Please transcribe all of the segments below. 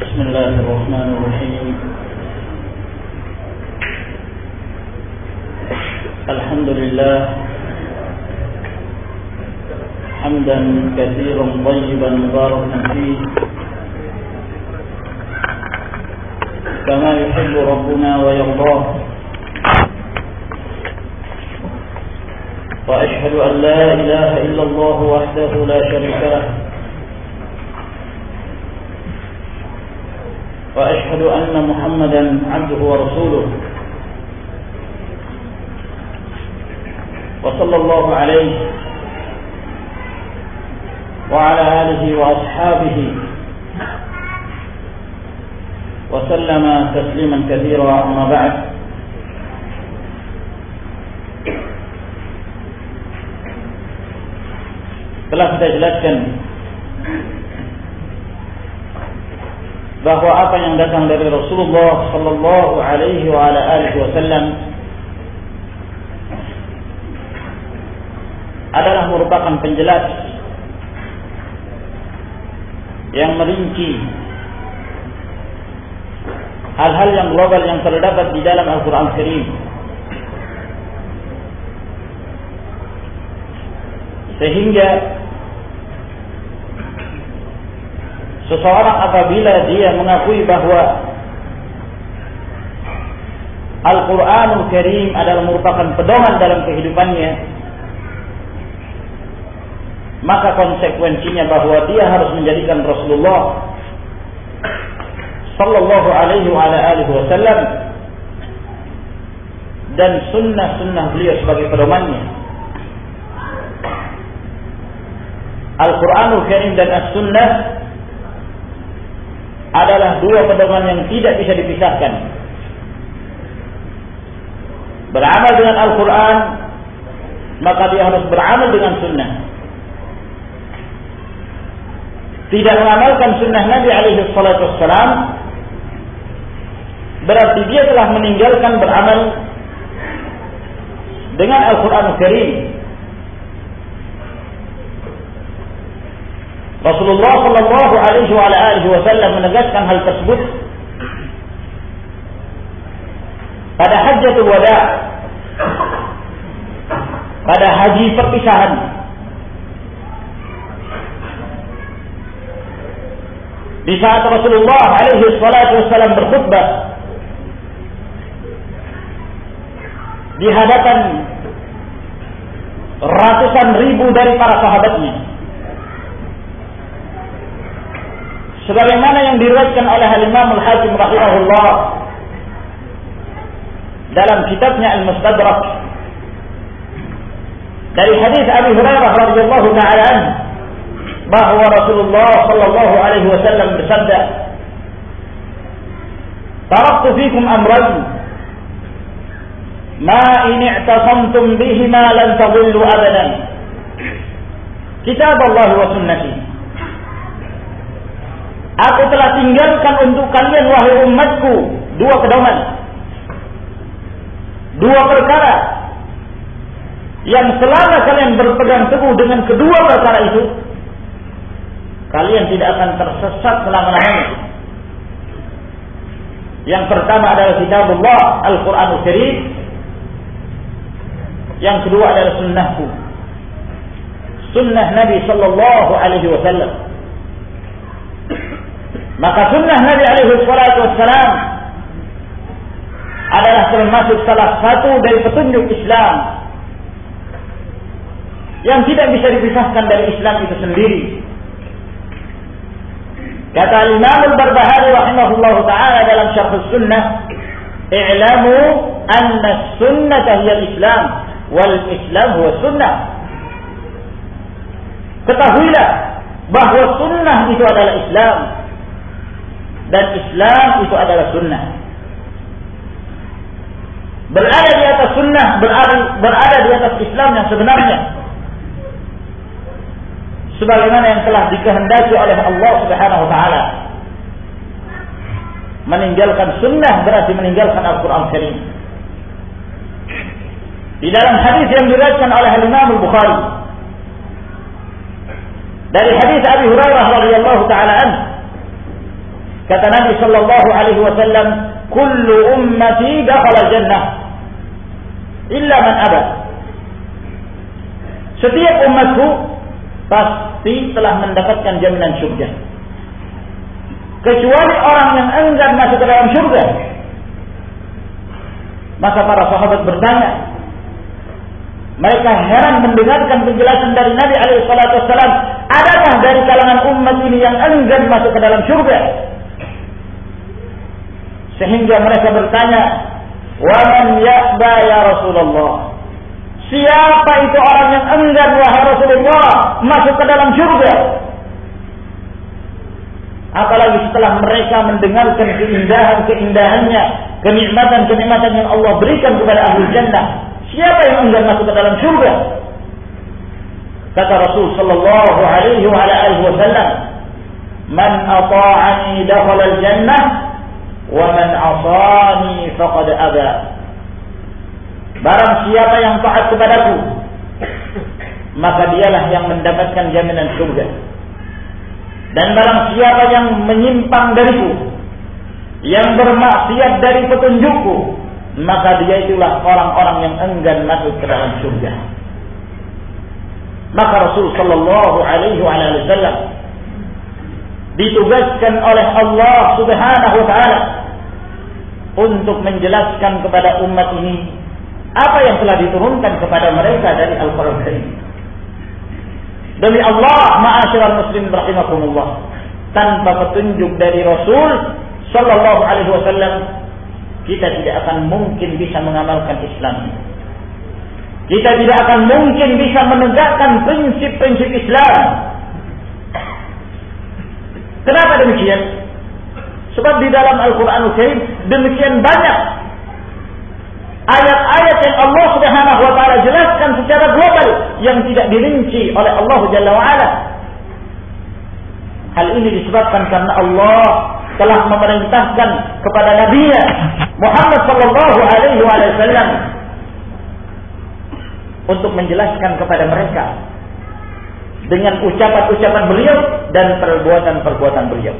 بسم الله الرحمن الرحيم. الحمد لله حمدا كثيرا طيبا مباركا فيه كما يحب ربنا ويرضاه، وأشهد أن لا إله إلا الله وحده لا شريك له، وأشهد أن محمدا عبده ورسوله، وصلى الله عليه وعلى آله وأصحابه وسلم تسليما كثيرا. أما بعد، telah kita jelaskan bahwa apa yang datang dari Rasulullah sallallahu alaihi wa ala alihi wasallam adalah merupakan penjelas yang merinci hal-hal yang global yang terdapat di dalam Al-Quran Karim, sehingga seseorang apabila dia mengakui bahwa Al-Quranul Karim adalah merupakan pedoman dalam kehidupannya, maka konsekuensinya bahwa dia harus menjadikan Rasulullah sallallahu alaihi wa alihi wasallam dan sunnah-sunnah beliau sebagai pedomannya. Al-Quranul Karim dan As-Sunnah adalah dua pedoman yang tidak bisa dipisahkan. Beramal dengan Al-Quran, maka dia harus beramal dengan sunnah. Tidak mengamalkan sunnah Nabi alaihi salatu wassalam, berarti dia telah meninggalkan beramal dengan Al-Quranul Karim. Rasulullah sallallahu alaihi wa alihi wasallam menegaskan hal tersebut pada Hajjatul Wada, pada haji perpisahan. Di saat Rasulullah alaihi salatu wasallam berkhutbah di hadapan ratusan ribu dari para sahabatnya, sebagaimana yang diriwayatkan oleh Al-Imam Al-Hakim rahimahullah dalam kitabnya Al-Mustadrak dari hadis Abi Hurairah radhiyallahu ta'ala anhu, bahwa Rasulullah sallallahu alaihi wasallam bersabda, "Taraktu fikum amrayn ma in i'tasamtum bihima lan tadillu abadan, kitab Allah wa sunnati." Aku telah tinggalkan untuk kalian wahai umatku dua pedoman, dua perkara yang selama kalian berpegang teguh dengan kedua perkara itu, kalian tidak akan tersesat selama-lamanya. Yang pertama adalah kitabullah Al-Quranul Karim, yang kedua adalah sunnahku, sunnah Nabi sallallahu alaihi wasallam. Maka sunnah Nabi alaihi salatu wassalam adalah termasuk salah satu dari petunjuk Islam yang tidak bisa dipisahkan dari Islam itu sendiri. Kata Imam Al-Barbahari rahimahullahu ta'ala dalam Syarh Sunnah, "I'lamu anna sunnata hiya al-Islam wal Islam huwa sunnah." Ketahuilah bahwa sunnah itu adalah Islam dan Islam itu adalah sunnah. Berada di atas sunnah berada di atas Islam yang sebenarnya, sebagaimana yang telah dikehendaki oleh Allah Subhanahu wa taala. Meninggalkan sunnah berarti meninggalkan Al-Quran Karim. Di dalam hadis yang diriwayatkan oleh Imam Al-Bukhari dari hadis Abi Hurairah radhiyallahu taala anhu, Kata Nabi sallallahu alaihi wasallam, "Kullu ummati dakhala jannah illa man aba." Setiap umatku pasti telah mendapatkan jaminan surga, kecuali orang yang enggan masuk ke dalam surga. Maka para sahabat bertanya, mereka heran mendengarkan penjelasan dari Nabi alaihi salatu wasallam, adakah dari kalangan umat ini yang enggan masuk ke dalam surga? Sehingga mereka bertanya, "Wa man ya'ba ya Rasulullah?" Siapa itu orang yang enggan wahai Rasulullah masuk ke dalam surga? Apalagi setelah mereka mendengarkan keindahan-keindahannya, kenikmatan-kenikmatan yang Allah berikan kepada ahli jannah. Siapa yang enggan masuk ke dalam surga? Kata Rasul sallallahu alaihi wa ala alihi wasallam, "Man ata'ani dakhala al-jannah wa man 'asani faqad aba." Barang siapa yang taat kepadaku, maka dialah yang mendapatkan jaminan surga. Dan barang siapa yang menyimpang dariku, yang bermaksiat dari petunjukku, maka dia itulah orang-orang yang enggan masuk ke dalam surga. Maka Rasul sallallahu alaihi wasallam ditugaskan oleh Allah Subhanahu wa taala untuk menjelaskan kepada umat ini apa yang telah diturunkan kepada mereka dari Al-Qur'an Karim. Demi Allah, ma'asyiral muslimin rahimakumullah, tanpa petunjuk dari Rasul sallallahu alaihi wasallam kita tidak akan mungkin bisa mengamalkan Islam. Kita tidak akan mungkin bisa menegakkan prinsip-prinsip Islam. Kenapa demikian? Sebab di dalam Al-Qur'anul Karim demikian banyak ayat-ayat yang Allah Subhanahu wa taala jelaskan secara global yang tidak dirinci oleh Allah Jalla wa ala. Hal ini disebabkan karena Allah telah memerintahkan kepada Nabi-Nya Muhammad sallallahu alaihi wasallam untuk menjelaskan kepada mereka dengan ucapan-ucapan beliau dan perbuatan-perbuatan beliau.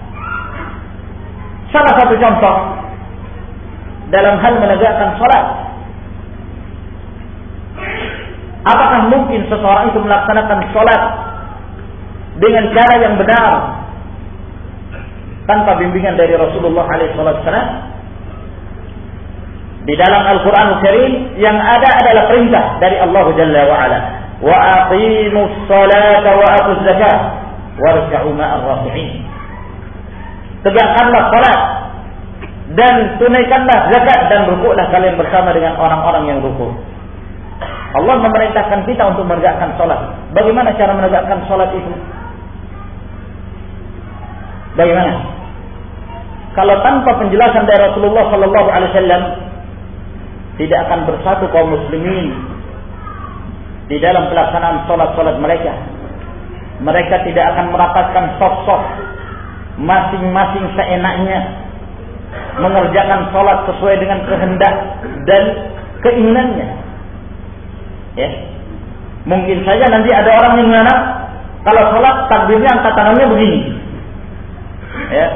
Salah satu contoh dalam hal menegakkan salat. Apakah mungkin seseorang itu melaksanakan salat dengan cara yang benar tanpa bimbingan dari Rasulullah SAW? Di dalam Al-Quranul Karim yang ada adalah perintah dari Allah Jalla wa'ala, wa aqimus salata wa atuz zakat warka'u ma'ar rafi'in. Tegakkanlah salat dan tunaikanlah zakat dan rukuklah kalian bersama dengan orang-orang yang rukuk. Allah memerintahkan kita untuk menegakkan salat. Bagaimana cara menegakkan salat itu? Bagaimana? Kalau tanpa penjelasan dari Rasulullah sallallahu alaihi wasallam, tidak akan bersatu kaum muslimin di dalam pelaksanaan salat-salat mereka. Mereka tidak akan merapatkan saf-saf masing-masing seenaknya, mengerjakan salat sesuai dengan kehendak dan keinginannya. Ya. Mungkin saja nanti ada orang yang menganggap kalau salat takbirnya angkat tangannya begini. Ya.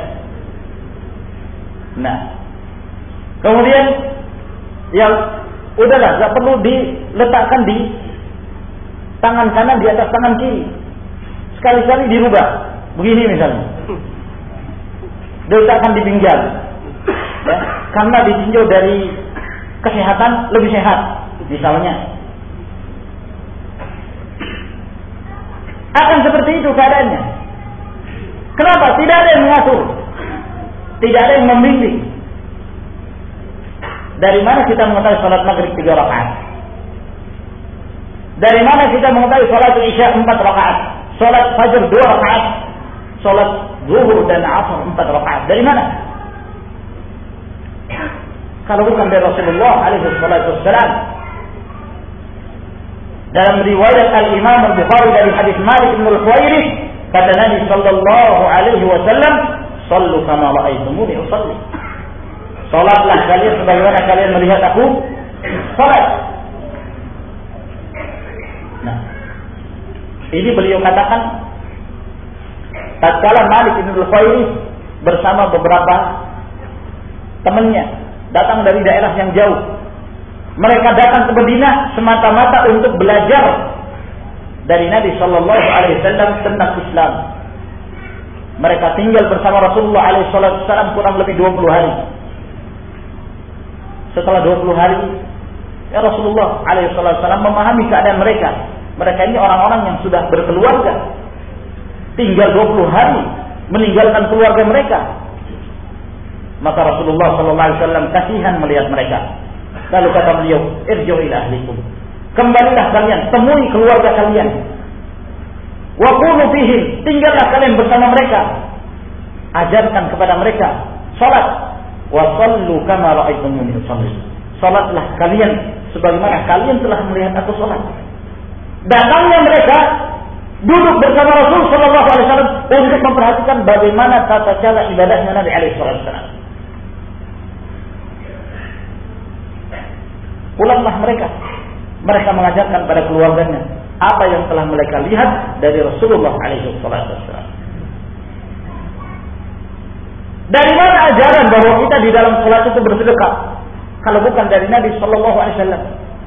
Nah, kemudian yang udahlah, enggak perlu diletakkan di tangan kanan di atas tangan kiri. Sekali-kali dirubah. Begini misalnya. Diletakkan di pinggang. Ya, karena ditinjau dari kesehatan lebih sehat misalnya. Akan seperti itu keadaannya. Kenapa? Tidak ada yang mengatur, tidak ada yang membimbing. Dari mana kita mengetahui salat maghrib 3 rakaat? Dari mana kita mengetahui salat isya 4 rakaat? Salat fajr 2 rakaat? Salat zuhur dan asar 4 rakaat? Dari mana? Kalau bukan dari Rasulullah alaihi wasallam. Dalam riwayat Al-Imam Al-Bukhari dari hadis Malik bin Al-Huwairith, kata Nabi sallallahu alaihi wasallam, "Shallu kama ra'aytumuni usalli." Salatlah kalian sebagaimana kalian melihat aku salat. Nah, ini beliau katakan tatkala Malik bin Al-Huwairith bersama beberapa temannya, datang dari daerah yang jauh. Mereka datang ke Madinah semata-mata untuk belajar dari Nabi Shallallahu Alaihi Wasallam tentang Islam. Mereka tinggal bersama Rasulullah Alaihi Wasallam kurang lebih 20 hari. Setelah 20 hari, ya Rasulullah Alaihi Wasallam memahami keadaan mereka. Mereka ini orang-orang yang sudah berkeluarga, tinggal 20 hari meninggalkan keluarga mereka. Maka Rasulullah Sallallahu Alaihi Wasallam kasihan melihat mereka. Lalu kata beliau, irji'u ila ahlikum. Kembalilah kalian, temui keluarga kalian. Wa qulu fihim, tinggallah kalian bersama mereka. Ajarkan kepada mereka salat. Wa shallu kama ra'aitumuni usalli. Salatlah kalian sebagaimana kalian telah melihat aku salat. Datangnya mereka duduk bersama Rasul Sallallahu Alaihi Wasallam untuk memperhatikan bagaimana tata cara ibadahnya Nabi Alaihi Wasallam. Pulanglah mereka. Mereka mengajarkan pada keluarganya apa yang telah mereka lihat dari Rasulullah Alaihi Wasallam. Dari mana ajaran bahwa kita di dalam salat itu bersedekah? Kalau bukan dari Nabi Sallallahu Alaihi Wasallam.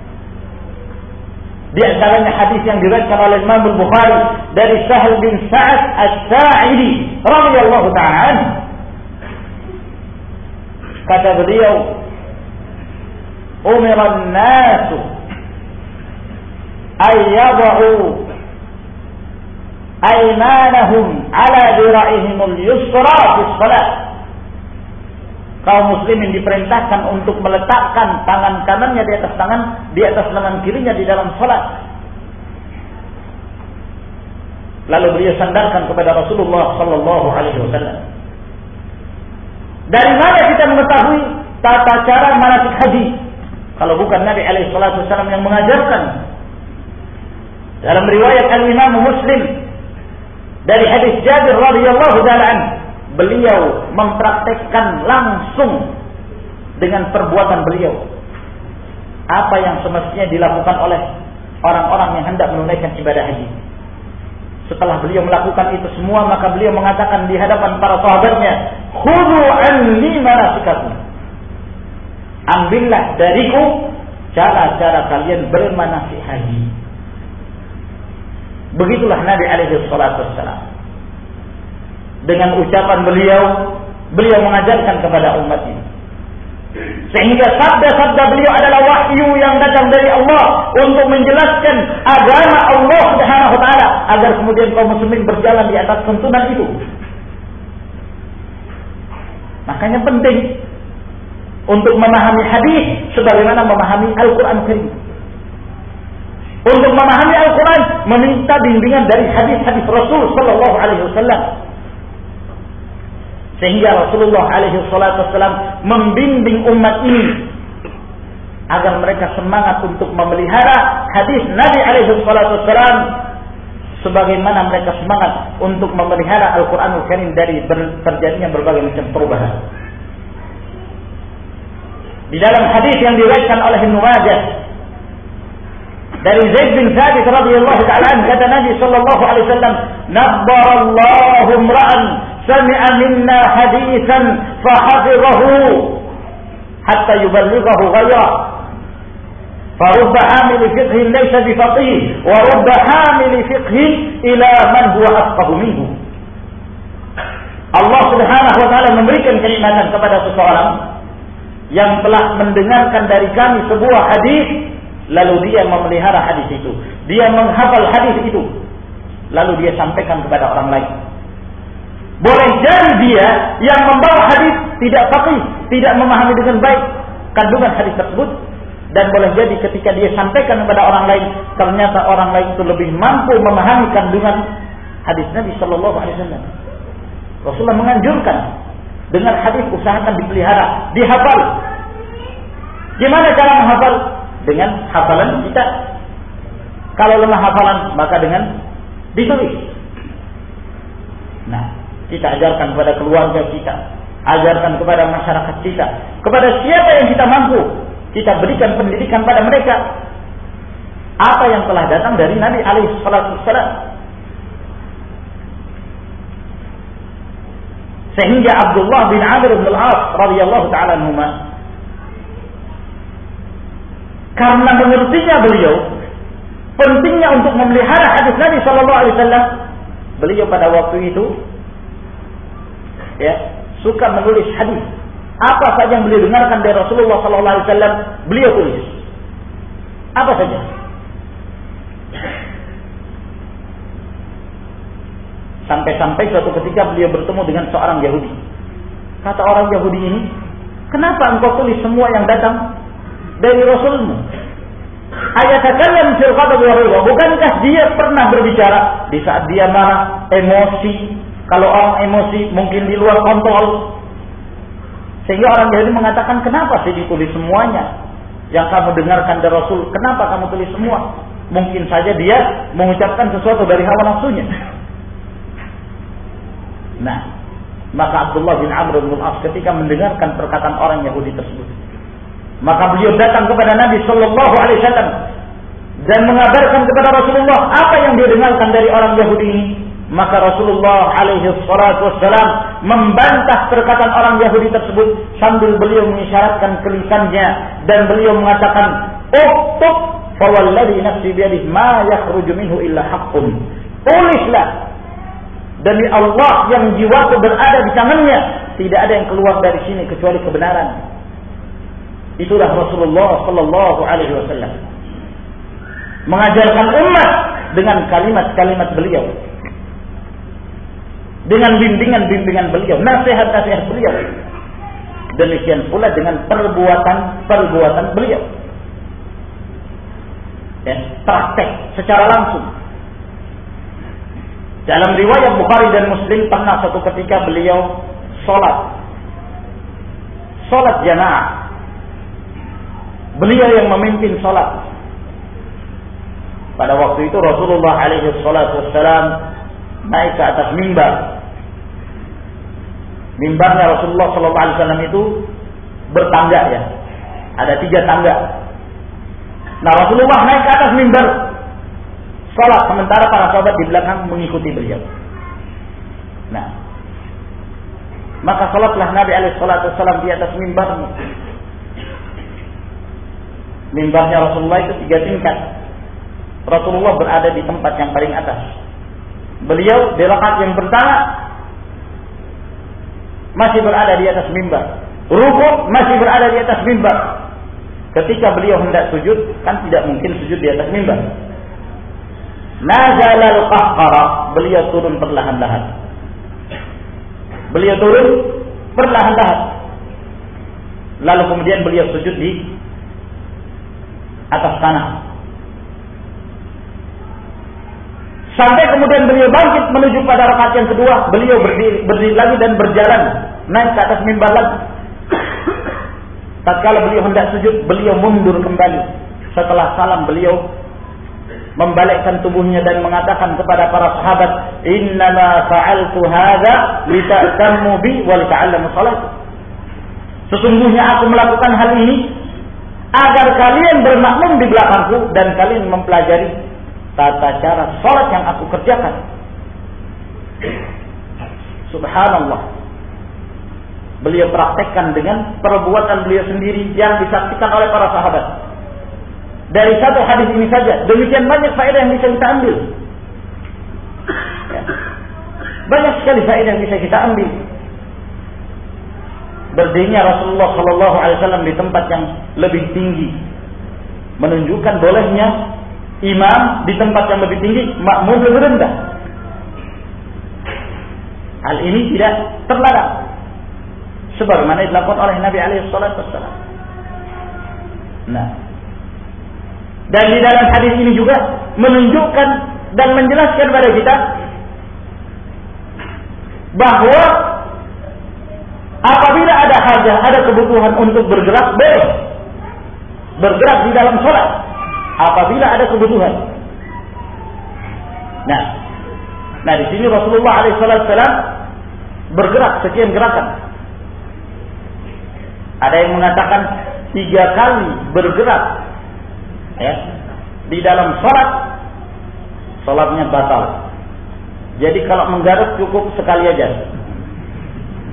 Di antaranya hadis yang diriwayatkan oleh Imam Al-Bukhari dari Sahal bin Sa'ad As-Sa'idi radhiyallahu ta'ala. Kata beliau, "Umira an-nasu ay yad'u aymanahum 'ala dira'ihim al-yusra fi shalah." Kaum muslimin diperintahkan untuk meletakkan tangan kanannya di atas lengan kirinya di dalam salat. Lalu beliau sandarkan kepada Rasulullah sallallahu alaihi wasallam. Dari mana kita mengetahui tata cara manasik haji? Kalau bukan Nabi alaihi salatu wasallam yang mengajarkan. Dalam riwayat Al-Imam Muslim dari hadis Jabir radhiyallahu ta'ala anhu, beliau mempraktekkan langsung dengan perbuatan beliau apa yang semestinya dilakukan oleh orang-orang yang hendak menunaikan ibadah haji. Setelah beliau melakukan itu semua, maka beliau mengatakan di hadapan para sahabatnya, "Khudhu anni manasikakum." Ambillah dariku cara-cara kalian bermanasik haji. Begitulah Nabi alaihi salatu wassalam. Dengan ucapan beliau mengajarkan kepada umat ini. Sehingga sabda-sabda beliau adalah wahyu yang datang dari Allah untuk menjelaskan agama Allah Subhanahu wa taala agar kemudian kaum muslimin berjalan di atas tuntunan itu. Makanya penting untuk memahami hadis sebagaimana memahami Al-Qur'an Karim. Untuk memahami Al-Quran meminta bimbingan dari hadis-hadis Rasul Sallallahu Alaihi Wasallam. Sehingga Rasulullah Alaihi Wasallam membimbing umat ini agar mereka semangat untuk memelihara hadis Nabi Alaihi Wasallam, sebagaimana mereka semangat untuk memelihara Al-Quranul Karim dari terjadinya berbagai macam perubahan. Di dalam hadis yang diriwayatkan oleh Ibnu Majah dari Zaid bin Thabit radhiyallahu ta'ala anhu, kata Nabi sallallahu alaihi wasallam, "Nabbarallahu imra'an sami'a minna haditsan fa hafidhahu hatta yuballighahu ghayra. Fa rubba hamil fiqhin laysa bi faqih wa rubba hamil fiqhin ila man huwa afqahu minhu." Allah Subhanahu wa taala memberikan kenikmatan kepada seseorang yang telah mendengarkan dari kami sebuah hadis, lalu dia memelihara hadis itu, dia menghafal hadis itu, lalu dia sampaikan kepada orang lain. Boleh jadi dia yang membawa hadis tidak faqih, tidak memahami dengan baik kandungan hadis tersebut, dan boleh jadi ketika dia sampaikan kepada orang lain, ternyata orang lain itu lebih mampu memahami kandungan hadis Nabi Sallallahu Alaihi Wasallam. Rasulullah menganjurkan dengan hadis usahakan dipelihara, dihafal. Gimana cara menghafal? Dengan hafalan kita. Kalau lemah hafalan, maka dengan ditulis. Nah, kita ajarkan kepada keluarga kita, ajarkan kepada masyarakat kita, kepada siapa yang kita mampu, kita berikan pendidikan pada mereka apa yang telah datang dari Nabi alaihi salatu wassalam. Sehingga Abdullah bin Amr bin Al-As radhiyallahu ta'ala anhuma, karena mengertinya beliau pentingnya untuk memelihara hadis Nabi sallallahu alaihi wasallam, beliau pada waktu itu suka menulis hadis. Apa saja yang beliau dengarkan dari Rasulullah sallallahu alaihi wasallam, beliau tulis. Apa saja. Sampai-sampai suatu ketika beliau bertemu dengan seorang Yahudi. Kata orang Yahudi ini, kenapa engkau tulis semua yang datang dari Rasulmu? Ayatakallam fil ghadabi wa ridha. Bukankah dia pernah berbicara di saat dia marah, emosi? Kalau orang emosi mungkin di luar kontrol. Sehingga orang Yahudi mengatakan, kenapa sih ditulis semuanya yang kamu dengarkan dari Rasul? Kenapa kamu tulis semua? Mungkin saja dia mengucapkan sesuatu dari hawa nafsunya. Nah, maka Abdullah bin Amr bin Al-As ketika mendengarkan perkataan orang Yahudi tersebut, maka beliau datang kepada Nabi sallallahu alaihi wasallam dan mengabarkan kepada Rasulullah apa yang dia dengarkan dari orang Yahudi ini. Maka Rasulullah alaihi wasallam membantah perkataan orang Yahudi tersebut sambil beliau mengisyaratkan kelisannya dan beliau mengatakan, "Uktub fa walladhi nafsi bi yadihi ma yakhruju minhu illa haqqun." Tulislah, demi Allah yang jiwaku berada di tangannya, tidak ada yang keluar dari sini kecuali kebenaran. Itulah Rasulullah sallallahu alaihi wasallam mengajarkan umat dengan kalimat-kalimat beliau, dengan bimbingan-bimbingan beliau, nasihat-nasihat beliau. Demikian pula dengan perbuatan-perbuatan beliau. Praktek secara langsung. Dalam riwayat Bukhari dan Muslim, pernah suatu ketika beliau sholat jamaah. Beliau yang memimpin sholat. Pada waktu itu Rasulullah alaihi wassalam naik ke atas mimbar. Mimbarnya Rasulullah sallallahu alaihi wasallam itu bertangga ya. Ada 3 tangga. Nah, Rasulullah naik ke atas mimbar salat, sementara para sahabat di belakang mengikuti beliau. Nah, maka salatlah Nabi alaihi wasallam di atas mimbarnya. Mimbarnya Rasulullah itu 3 tingkat. Rasulullah berada di tempat yang paling atas. Beliau di rakaat yang pertama masih berada di atas mimbar. Rukuk masih berada di atas mimbar. Ketika beliau hendak sujud, kan tidak mungkin sujud di atas mimbar. Nazalal qahqara, beliau turun perlahan-lahan. Beliau turun perlahan-lahan. Lalu kemudian beliau sujud di atas tanah. Sampai kemudian beliau bangkit menuju pada rakaat yang kedua, beliau berdiri lagi dan berjalan naik ke atas mimbar lagi. Tatkala beliau hendak sujud, beliau mundur kembali. Setelah salam beliau membalikkan tubuhnya dan mengatakan kepada para sahabat, "Innama fa'altu hadza lita'tammu bi wa lita'allamu shalat." Sesungguhnya aku melakukan hal ini agar kalian bermakmum di belakangku dan kalian mempelajari tata cara salat yang aku kerjakan. Subhanallah. Beliau praktekkan dengan perbuatan beliau sendiri yang disaksikan oleh para sahabat. Dari satu hadis ini saja, demikian banyak faedah yang bisa kita ambil. Banyak sekali faedah yang bisa kita ambil. Berdirinya Rasulullah sallallahu alaihi wasallam di tempat yang lebih tinggi menunjukkan bolehnya imam di tempat yang lebih tinggi, makmum lebih rendah. Hal ini tidak terlarang, sebagaimana dilakukan oleh Nabi alaihi wasallam. Nah, dan di dalam hadis ini juga menunjukkan dan menjelaskan kepada kita bahwa apabila ada hajat, ada kebutuhan untuk bergerak, boleh bergerak di dalam sholat apabila ada kebutuhan. Nah di sini Rasulullah alaihissalam bergerak sekian gerakan. Ada yang mengatakan 3 kali bergerak ya di dalam sholat, sholatnya batal. Jadi kalau menggaruk cukup sekali aja.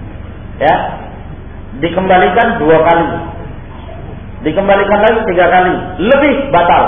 ya, dikembalikan 2 kali, dikembalikan lagi 3 kali, lebih batal.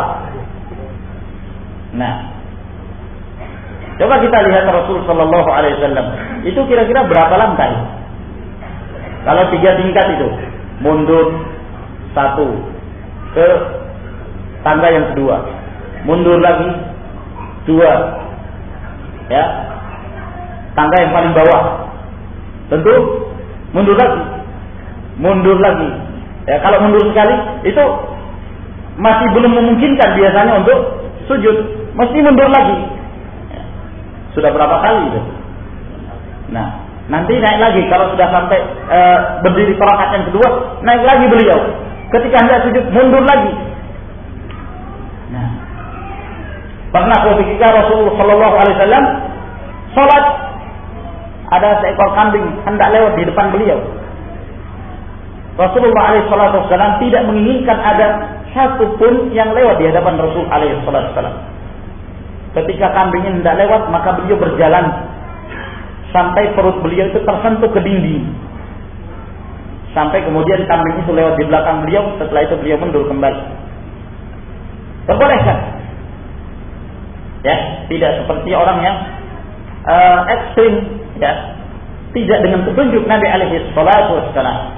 Nah, coba kita lihat Rasul Sallallahu Alaihi Wasallam itu kira-kira berapa lantai? Kalau 3 tingkat itu, mundur 1 ke tangga yang kedua, mundur lagi 2, ya, tangga yang paling bawah, tentu mundur lagi. Ya, kalau mundur sekali itu masih belum memungkinkan biasanya untuk sujud, mesti mundur lagi. Ya, sudah berapa kali itu? Nah, nanti naik lagi kalau sudah sampai berdiri rakaat yang kedua, naik lagi beliau. Ketika hendak sujud, mundur lagi. Nah, pernah ketika Rasulullah Shallallahu Alaihi Wasallam sholat, ada seekor kambing hendak lewat di depan beliau. Rasulullah Alaihi Wasallam tidak menginginkan ada satu pun yang lewat di hadapan Rasul Alaihi Wasallam. Ketika kambing ini hendak lewat, maka beliau berjalan sampai perut beliau itu tersentuh ke dinding. Sampai kemudian kambing itu lewat di belakang beliau. Setelah itu beliau mundur kembali. Terbolehkan, ya, tidak seperti orang yang ekstrim, ya, tidak dengan petunjuk Nabi alaihi salatu wassalam.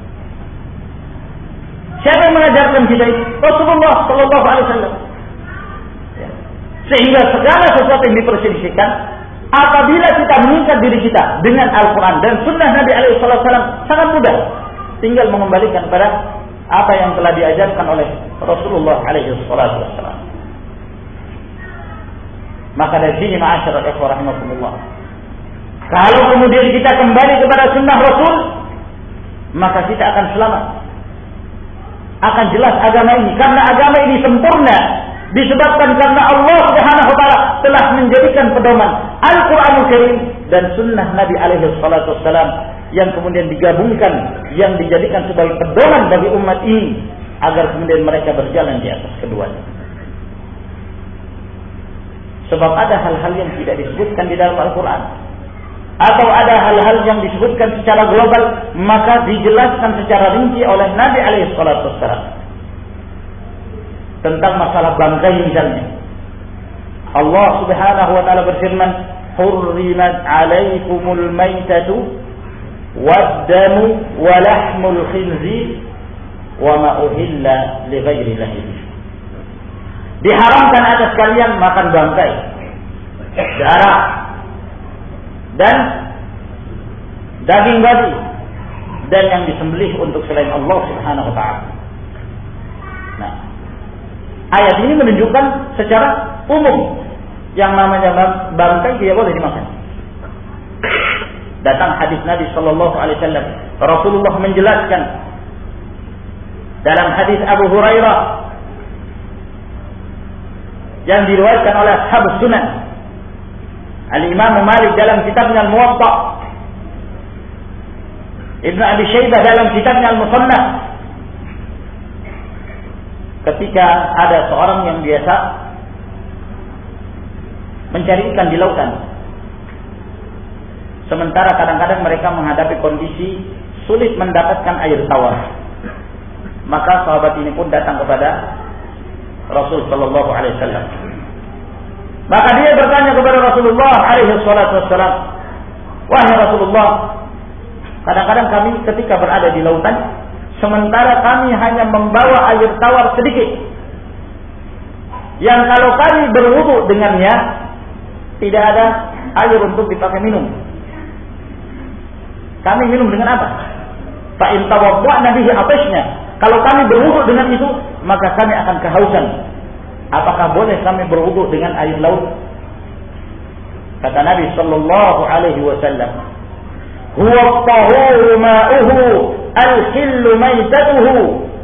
Siapa yang mengajarkan kita itu? Rasulullah Sallallahu Alaihi Wasallam. Ya. Sehingga segala sesuatu yang diperselisihkan, apabila kita mengikat diri kita dengan Al-Quran dan Sunnah Nabi alaihi salatu wassalam, sangat mudah, tinggal mengembalikan kepada apa yang telah diajarkan oleh Rasulullah alaihi salatu wassalam. Maka dari sini ma'asyiral ikhwah rahimakumullah, kalau kemudian kita kembali kepada sunnah Rasul, maka kita akan selamat, akan jelas agama ini. Karena agama ini sempurna disebabkan karena Allah Subhanahu wa taala telah menjadikan pedoman Al-Qur'anul Karim dan sunnah Nabi alaihi salatu wassalam yang kemudian digabungkan, yang dijadikan sebagai pedoman bagi umat ini agar kemudian mereka berjalan di atas keduanya. Sebab ada hal-hal yang tidak disebutkan di dalam Al-Quran, atau ada hal-hal yang disebutkan secara global, maka dijelaskan secara rinci oleh Nabi alaihi salatu wassalam. Tentang masalah bangkai misalnya, Allah Subhanahu wa taala berfirman, "Hurrimat 'alaikumul maitatu wad-damu wa lahmul khinzir wa ma uhilla li ghairi Allah." Diharamkan atas kalian makan bangkai, darah, dan daging babi, dan yang disembelih untuk selain Allah Subhanahu wa taala. Nah, ayat ini menunjukkan secara umum yang namanya bangkai tidak boleh dimakan. Datang hadis Nabi sallallahu alaihi wasallam, Rasulullah menjelaskan dalam hadis Abu Hurairah yang diriwayatkan oleh Ashabus Sunan, Al-Imam Malik dalam kitabnya Al-Muwatta, Ibnu Abi Syaibah dalam kitabnya Al-Musannaf, ketika ada seorang yang biasa mencari ikan di lautan, sementara kadang-kadang mereka menghadapi kondisi sulit mendapatkan air tawar, maka sahabat ini pun datang kepada Rasul Sallallahu Alaihi Wasallam. Maka dia bertanya kepada Rasulullah Alaihi Wasallam, "Wahai Rasulullah, kadang-kadang kami ketika berada di lautan, sementara kami hanya membawa air tawar sedikit, yang kalau kami berwudu dengannya tidak ada air untuk dipakai minum. Kami minum dengan apa? Fa in tawadda'na bihi atashna." Kalau kami berwudu dengan itu, maka kami akan kehausan. Apakah boleh kami berwudu dengan air laut? Kata Nabi sallallahu alaihi wasallam, "Huwa at-tahuru ma'uhu, al-hillu maitatuhu."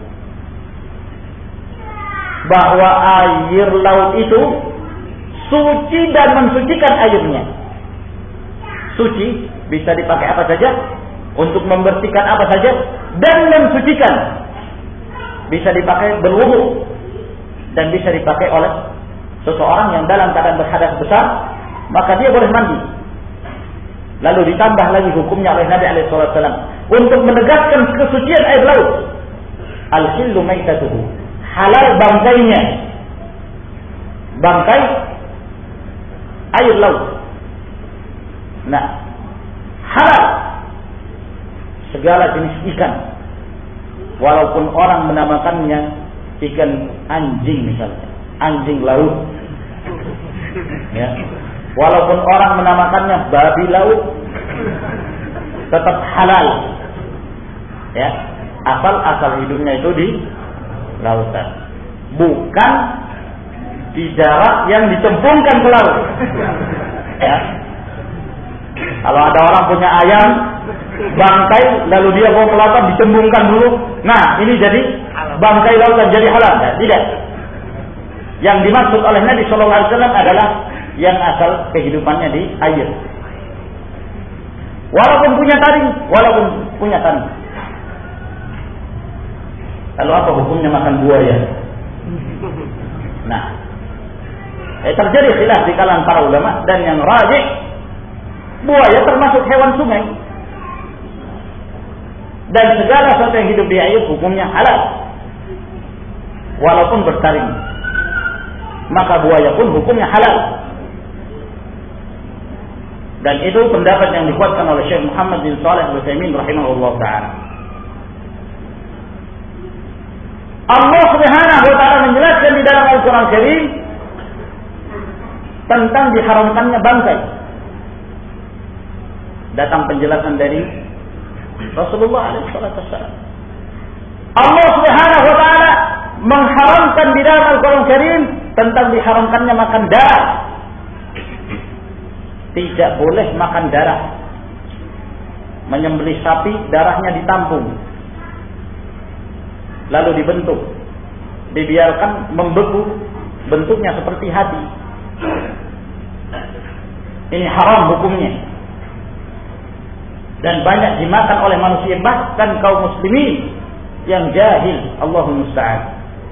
Bahwa air laut itu suci dan mensucikan airnya. Suci bisa dipakai apa saja, untuk membersihkan apa saja, dan mensucikan. Bisa dipakai berwudu dan bisa dipakai oleh seseorang yang dalam keadaan berhadas besar, maka dia boleh mandi. Lalu ditambah lagi hukumnya oleh Nabi SAW untuk menegaskan kesucian air laut. Al-hillu maitatuhu, halal bangkainya, bangkai air laut. Nah, halal segala jenis ikan, walaupun orang menamakannya ikan anjing misalnya, anjing laut, ya. Walaupun orang menamakannya babi laut, tetap halal, ya. Asal hidupnya itu di lautan, bukan di jarak yang dicemplungkan ke laut. Ya. Kalau ada orang punya ayam bangkai, lalu dia bawa ke lautan dicemplungkan dulu, nah ini jadi bangkai lautan, jadi halal. Nah, tidak. Yang dimaksud oleh Nabi SAW adalah yang asal kehidupannya di air. Walaupun punya taring. Lalu apa hukumnya makan buaya? Nah, terjadi khilaf di kalangan para ulama, dan yang rajih, buaya termasuk hewan sungai. Dan segala sesuatu yang hidup di air hukumnya halal, walaupun bertaring. Maka buaya pun hukumnya halal. Dan itu pendapat yang dikuatkan oleh Syekh Muhammad bin Shalih Al-Utsaimin rahimahullah ta'ala. Allah Subhanahu wa ta'ala menjelaskan di dalam Al-Quran Karim tentang diharamkannya bangkai. Datang penjelasan dari Rasulullah SAW. Allah Subhanahu wa ta'ala mengharamkan di dalam Al-Quran Karim tentang diharamkannya makan darah. Tidak boleh makan darah. Menyembelih sapi, darahnya ditampung, lalu dibentuk, dibiarkan membeku, bentuknya seperti hati. Ini haram hukumnya, dan banyak dimakan oleh manusia, bahkan kaum muslimin yang jahil, Allahul musta'an.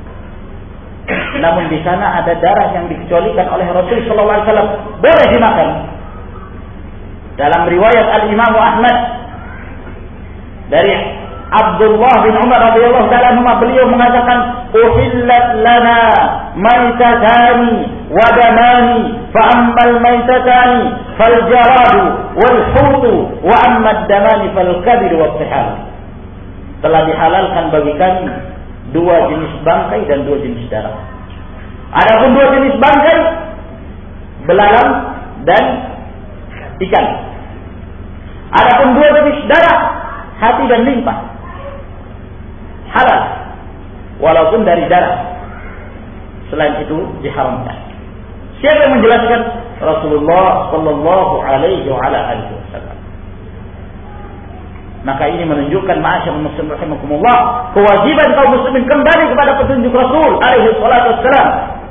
Namun di sana ada darah yang dikecualikan oleh Rasul sallallahu alaihi wasallam, boleh dimakan. Dalam riwayat Al-Imam Ahmad dari Abdullah bin Umar radhiyallahu ta'ala anhuma, beliau mengatakan, "Uhillat lana maitatani wa damani, fa ammal maitatani fal jaradu wal hutu wa amma damani fal kabir was sihar." Telah dihalalkan bagi kami dua jenis bangkai dan dua jenis darah. Adapun dua jenis bangkai, belalang dan ikan. Adapun dua jenis darah, hati dan limpa, halal walaupun dari darah. Selain itu diharamkan. Siapa yang menjelaskan? Rasulullah sallallahu alaihi wasallam. Maka ini menunjukkan, ma'asyiral muslimin rahimakumullah, kewajiban kaum muslimin kembali kepada petunjuk Rasul alaihi salatu wassalam.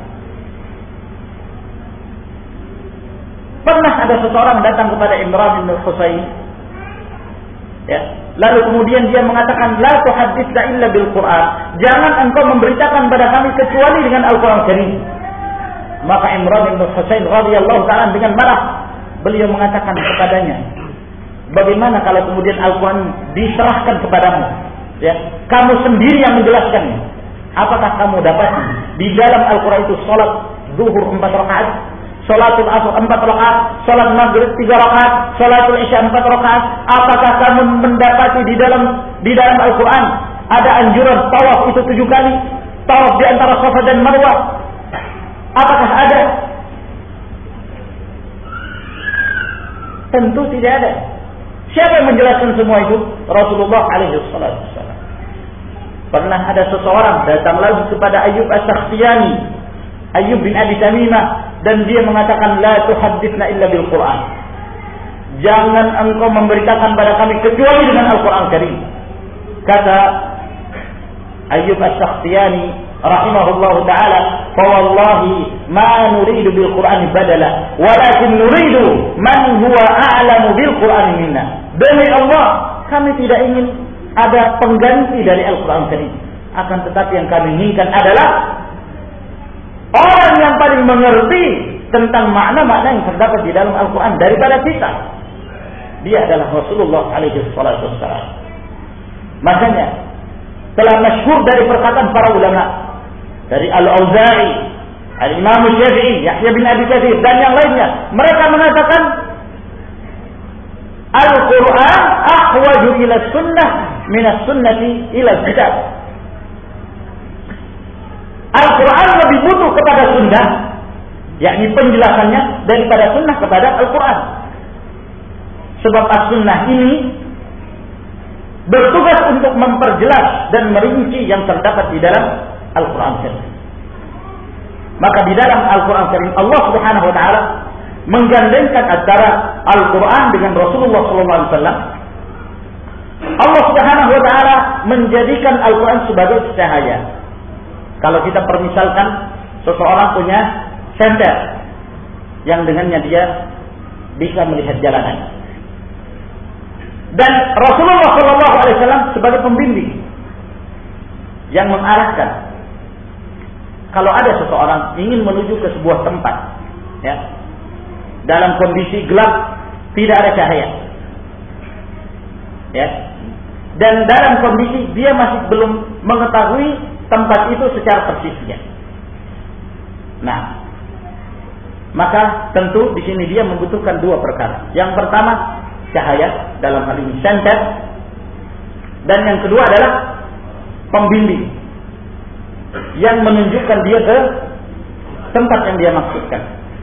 Pernah ada seseorang datang kepada Imran bin Husain, ya, lalu kemudian dia mengatakan, la tuhadditsna illa bil Quran, jangan engkau memberitakan pada kami kecuali dengan Al-Quran Karim. Maka Imran bin Husain radhiyallahu ta'ala dengan marah, beliau mengatakan kepadanya, bagaimana kalau kemudian Al-Quran diserahkan kepadamu, ya, kamu sendiri yang menjelaskannya? Apakah kamu dapat di dalam Al-Quran itu salat zuhur 4 rakaat, salatul asr 4 rakaat, salat maghrib 3 rakaat, salatul isya 4 rakaat? Apakah kamu mendapati di dalam Al-Quran ada anjuran tawaf itu 7 kali, tawaf di antara Safa dan Marwah? Apakah ada? Tentu tidak ada. Siapa yang menjelaskan semua itu? Rasulullah alaihi wasallam. Pernah ada seseorang datang lagi kepada Ayyub As-Sakhtiyani, Ayyub bin Abi Tamimah, dan dia mengatakan, la tuhadditsna illa bil Quran, jangan engkau memberitakan pada kami kecuali dengan Al-Quran Karim. Kata Ayyub As-Sakhtiyani rahimahullahu ta'ala, fa wallahi ma nuridu bil Qur'ani badala, walakin nuridu man huwa a'lamu bil Qur'ani minna. Demi Allah, kami tidak ingin ada pengganti dari Al-Quran Karim, akan tetapi yang kami inginkan adalah orang yang paling mengerti tentang makna-makna yang terdapat di dalam Al-Quran daripada kita. dia adalah Rasulullah alaihi salatu wassalam. Makanya telah masyhur dari perkataan para ulama, dari Al-Auza'i, Al-Imam Syafi'i, Yahya bin Abi Katsir dan yang lainnya, mereka mengatakan Al-Quran ahwaju ila sunnah minas sunnati ila kitab. Al-Quran lebih butuh kepada sunnah, yakni penjelasannya, daripada sunnah kepada Al-Quran. Sebab as-sunnah ini bertugas untuk memperjelas dan merinci yang terdapat di dalam Al-Quran Karim. Maka di dalam Al-Quran Karim Allah Subhanahu wa taala menggandengkan antara Al-Quran dengan Rasulullah SAW. Allah Subhanahu wa taala menjadikan Al-Quran sebagai cahaya. Kalau kita permisalkan seseorang punya senter yang dengannya dia bisa melihat jalanan, dan Rasulullah SAW sebagai pembimbing yang mengarahkan. Kalau ada seseorang ingin menuju ke sebuah tempat, ya, dalam kondisi gelap, tidak ada cahaya, ya, dan dalam kondisi dia masih belum mengetahui tempat itu secara persisnya. Nah, maka tentu di sini dia membutuhkan dua perkara. Yang pertama cahaya, dalam hal ini senter, dan yang kedua adalah pembimbing yang menunjukkan dia ke tempat yang dia maksudkan.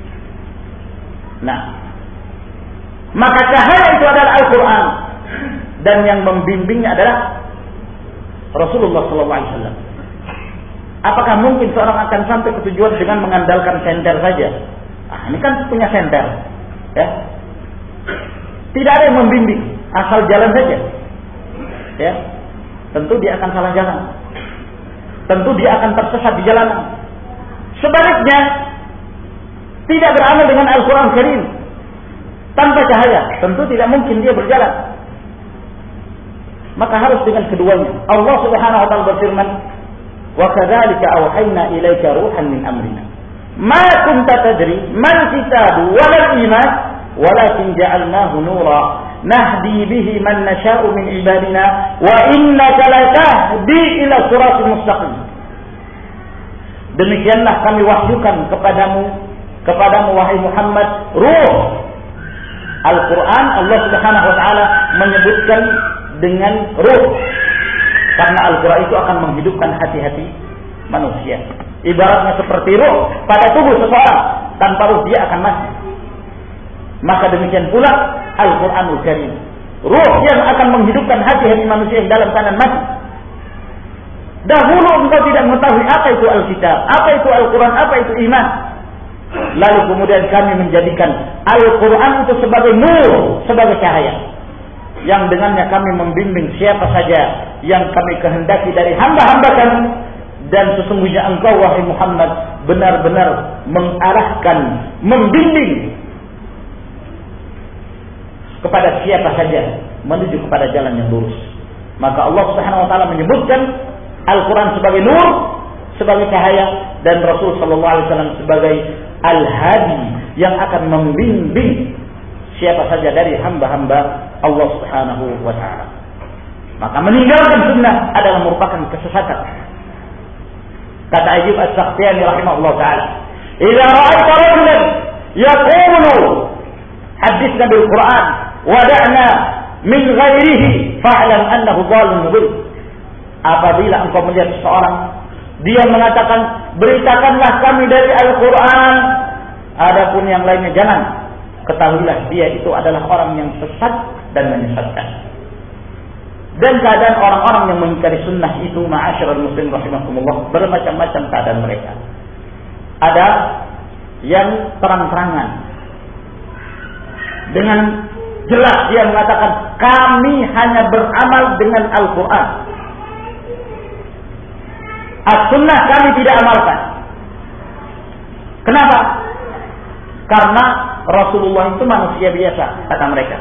Nah, maka cahaya itu adalah Al-Quran, dan yang membimbingnya adalah Rasulullah SAW. Apakah mungkin seorang akan sampai ke tujuan dengan mengandalkan senter saja? Ini kan punya senter, ya. Tidak ada yang membimbing, asal jalan saja, ya. Tentu dia akan salah jalan. Tentu dia akan tersesat di jalanan. Sebaliknya, tidak beramal dengan Al-Quran Karim tanpa cahaya, tentu tidak mungkin dia berjalan. Maka harus dengan keduanya. Allah Subhanahu wa taala berfirman, "Wa kadzalika awhayna ilaika ruhan min amrina. Ma kunta tadri mal kitabu wal iman, walakin ja'alnahu nura nahdi bihi man nasha'u min ibadina wa innaka latahdi ila siratal mustaqim." Demikianlah kami wahyukan kepadamu wahai Muhammad, ruh. Al-Quran Allah Subhanahu wa taala menyebutkan dengan ruh karena Al-Quran itu akan menghidupkan hati-hati manusia. Ibaratnya seperti ruh pada tubuh seseorang, tanpa ruh dia akan mati. Maka demikian pula Al-Quranul Karim, ruh yang akan menghidupkan hati-hati manusia yang dalam keadaan mati. Dahulu engkau tidak mengetahui apa itu Alkitab, apa itu Al-Quran, apa itu iman. Lalu kemudian kami menjadikan Al-Quran itu sebagai nur, sebagai cahaya, yang dengannya kami membimbing siapa saja yang kami kehendaki dari hamba-hamba kami. Dan sesungguhnya engkau wahai Muhammad benar-benar mengarahkan, membimbing kepada siapa saja menuju kepada jalan yang lurus. Maka Allah Subhanahu wa taala menyebutkan Al-Quran sebagai nur, sebagai cahaya, dan Rasul sallallahu alaihi wasallam sebagai Al-Hadi yang akan membimbing siapa saja dari hamba-hamba Allah Subhanahu wa taala. Maka meninggalkan sunnah adalah merupakan kesesatan. Kata Ayyub As-Sakhtiyani rahimahullah taala, "Idza ra'aita rajulan yaqulu hadithna bil Qur'an wa da'na min ghairihi fa'lam annahu dhalun mudil." Apabila engkau melihat seseorang dia mengatakan, "Beritakanlah kami dari Al-Quran, adapun yang lainnya jangan," ketahuilah dia itu adalah orang yang sesat dan menyesatkan. Dan keadaan orang-orang yang mengingkari sunnah itu, ma'asyiral muslimin rahimakumullah, bermacam-macam keadaan mereka. Ada yang terang-terangan dengan jelas dia mengatakan, "Kami hanya beramal dengan Al-Quran. As-sunnah kami tidak amalkan." Kenapa? Karena Rasulullah itu manusia biasa, kata mereka.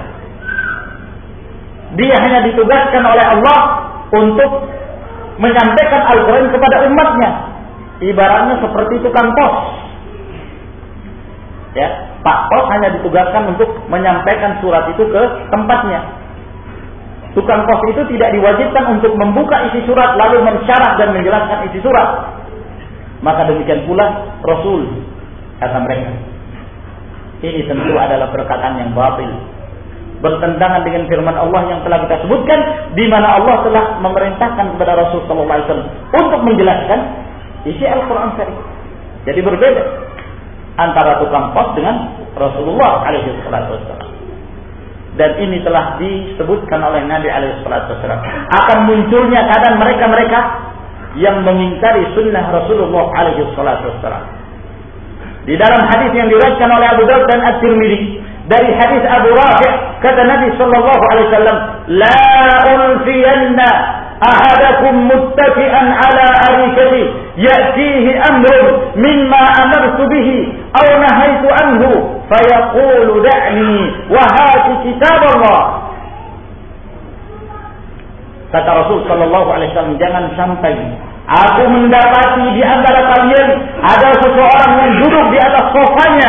Dia hanya ditugaskan oleh Allah untuk menyampaikan Al-Quran kepada umatnya. Ibaratnya seperti tukang pos, ya, Pak Pos hanya ditugaskan untuk menyampaikan surat itu ke tempatnya. Tukang pos itu tidak diwajibkan untuk membuka isi surat lalu mensyarah dan menjelaskan isi surat. Maka demikian pula Rasul, kata mereka. Ini tentu adalah perkataan yang batil, bertentangan dengan firman Allah yang telah kita sebutkan, di mana Allah telah memerintahkan kepada Rasul sallallahu alaihi wasallam untuk menjelaskan isi Al-Qur'an Karim. Jadi berbeda antara tukang pos dengan Rasulullah alaihi wasallam. Dan ini telah disebutkan oleh Nabi alaihi wasallam. Akan munculnya keadaan mereka-mereka yang mengingkari sunnah Rasulullah alaihi wasallam. Di dalam hadis yang diriwayatkan oleh Abu Dawud dan At-Tirmidzi dari hadis Abu Rafi', kata Nabi sallallahu alaihi wasallam, "La ulfiyanna ahadakum muttaki'an ala arikati ya'tihi amrun mimma amartu bihi aw nahaitu anhu fayaqulu da'ni wa hati kitab Allah." Kata Rasul sallallahu alaihi wasallam, jangan sampai aku mendapati di antara kalian ada seseorang yang duduk di atas sofanya,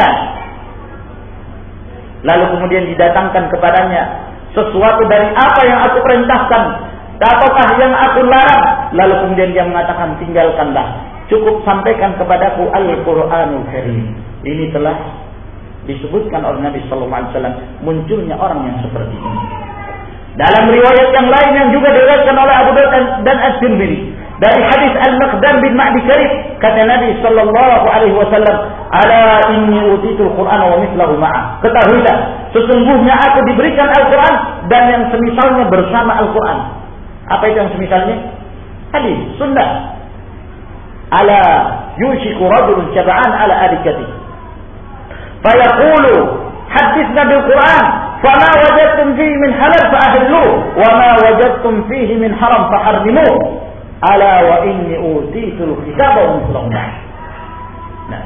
lalu kemudian didatangkan kepadanya sesuatu dari apa yang aku perintahkan ataukah yang aku larang, lalu kemudian dia mengatakan tinggalkanlah, cukup sampaikan kepadaku Al-Qur'anul Karim. Ini telah disebutkan oleh Nabi sallallahu alaihi wasallam munculnya orang yang seperti ini. Dalam riwayat yang lain yang juga diriwayatkan oleh Abu Dawud dan At-Tirmidzi dari hadis Al-Miqdam bin Ma'di Karib, kata Nabi sallallahu alaihi wasallam, "Ala inni utitul Qur'ana wa mithluhu ma'a." Ketahuilah, sesungguhnya aku diberikan Al-Qur'an dan yang semisalnya bersama Al-Qur'an. Apa itu yang semisalnya? Hadis, sunnah. Ala yushiku rajulun syab'an ala arikati. Fayaqulu hadithna bil Qur'an, fama wajadtum fihi min halal fa'ahilluh, wa ma wajadtum fihi min haram faharrimuh. Ala wa inni utitul kitaba wa mithluhu ma'a. Nah,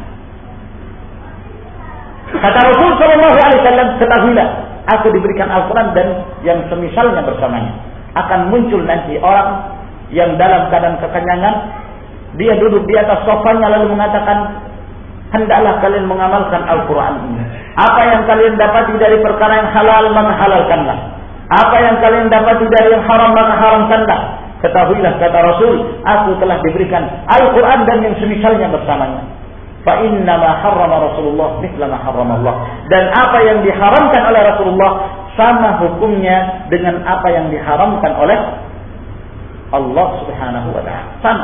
kata Rasul sallallahu alaihi wasallam, ketahuilah, aku diberikan Al-Qur'an dan yang semisalnya bersamanya. Akan muncul nanti orang yang dalam keadaan kekenyangan, dia duduk di atas sofanya lalu mengatakan, hendaklah kalian mengamalkan Al-Quran ini. Apa yang kalian dapati dari perkara yang halal, maka halalkanlah. Apa yang kalian dapati dari yang haram, maka haramkanlah. Ketahuilah, kata Rasul, aku telah diberikan Al-Quran dan yang semisalnya bersamanya. Fa innama harrama Rasulullah mithla ma harrama Allah. Dan apa yang diharamkan oleh Rasulullah sama hukumnya dengan apa yang diharamkan oleh Allah Subhanahu wa taala. Sama.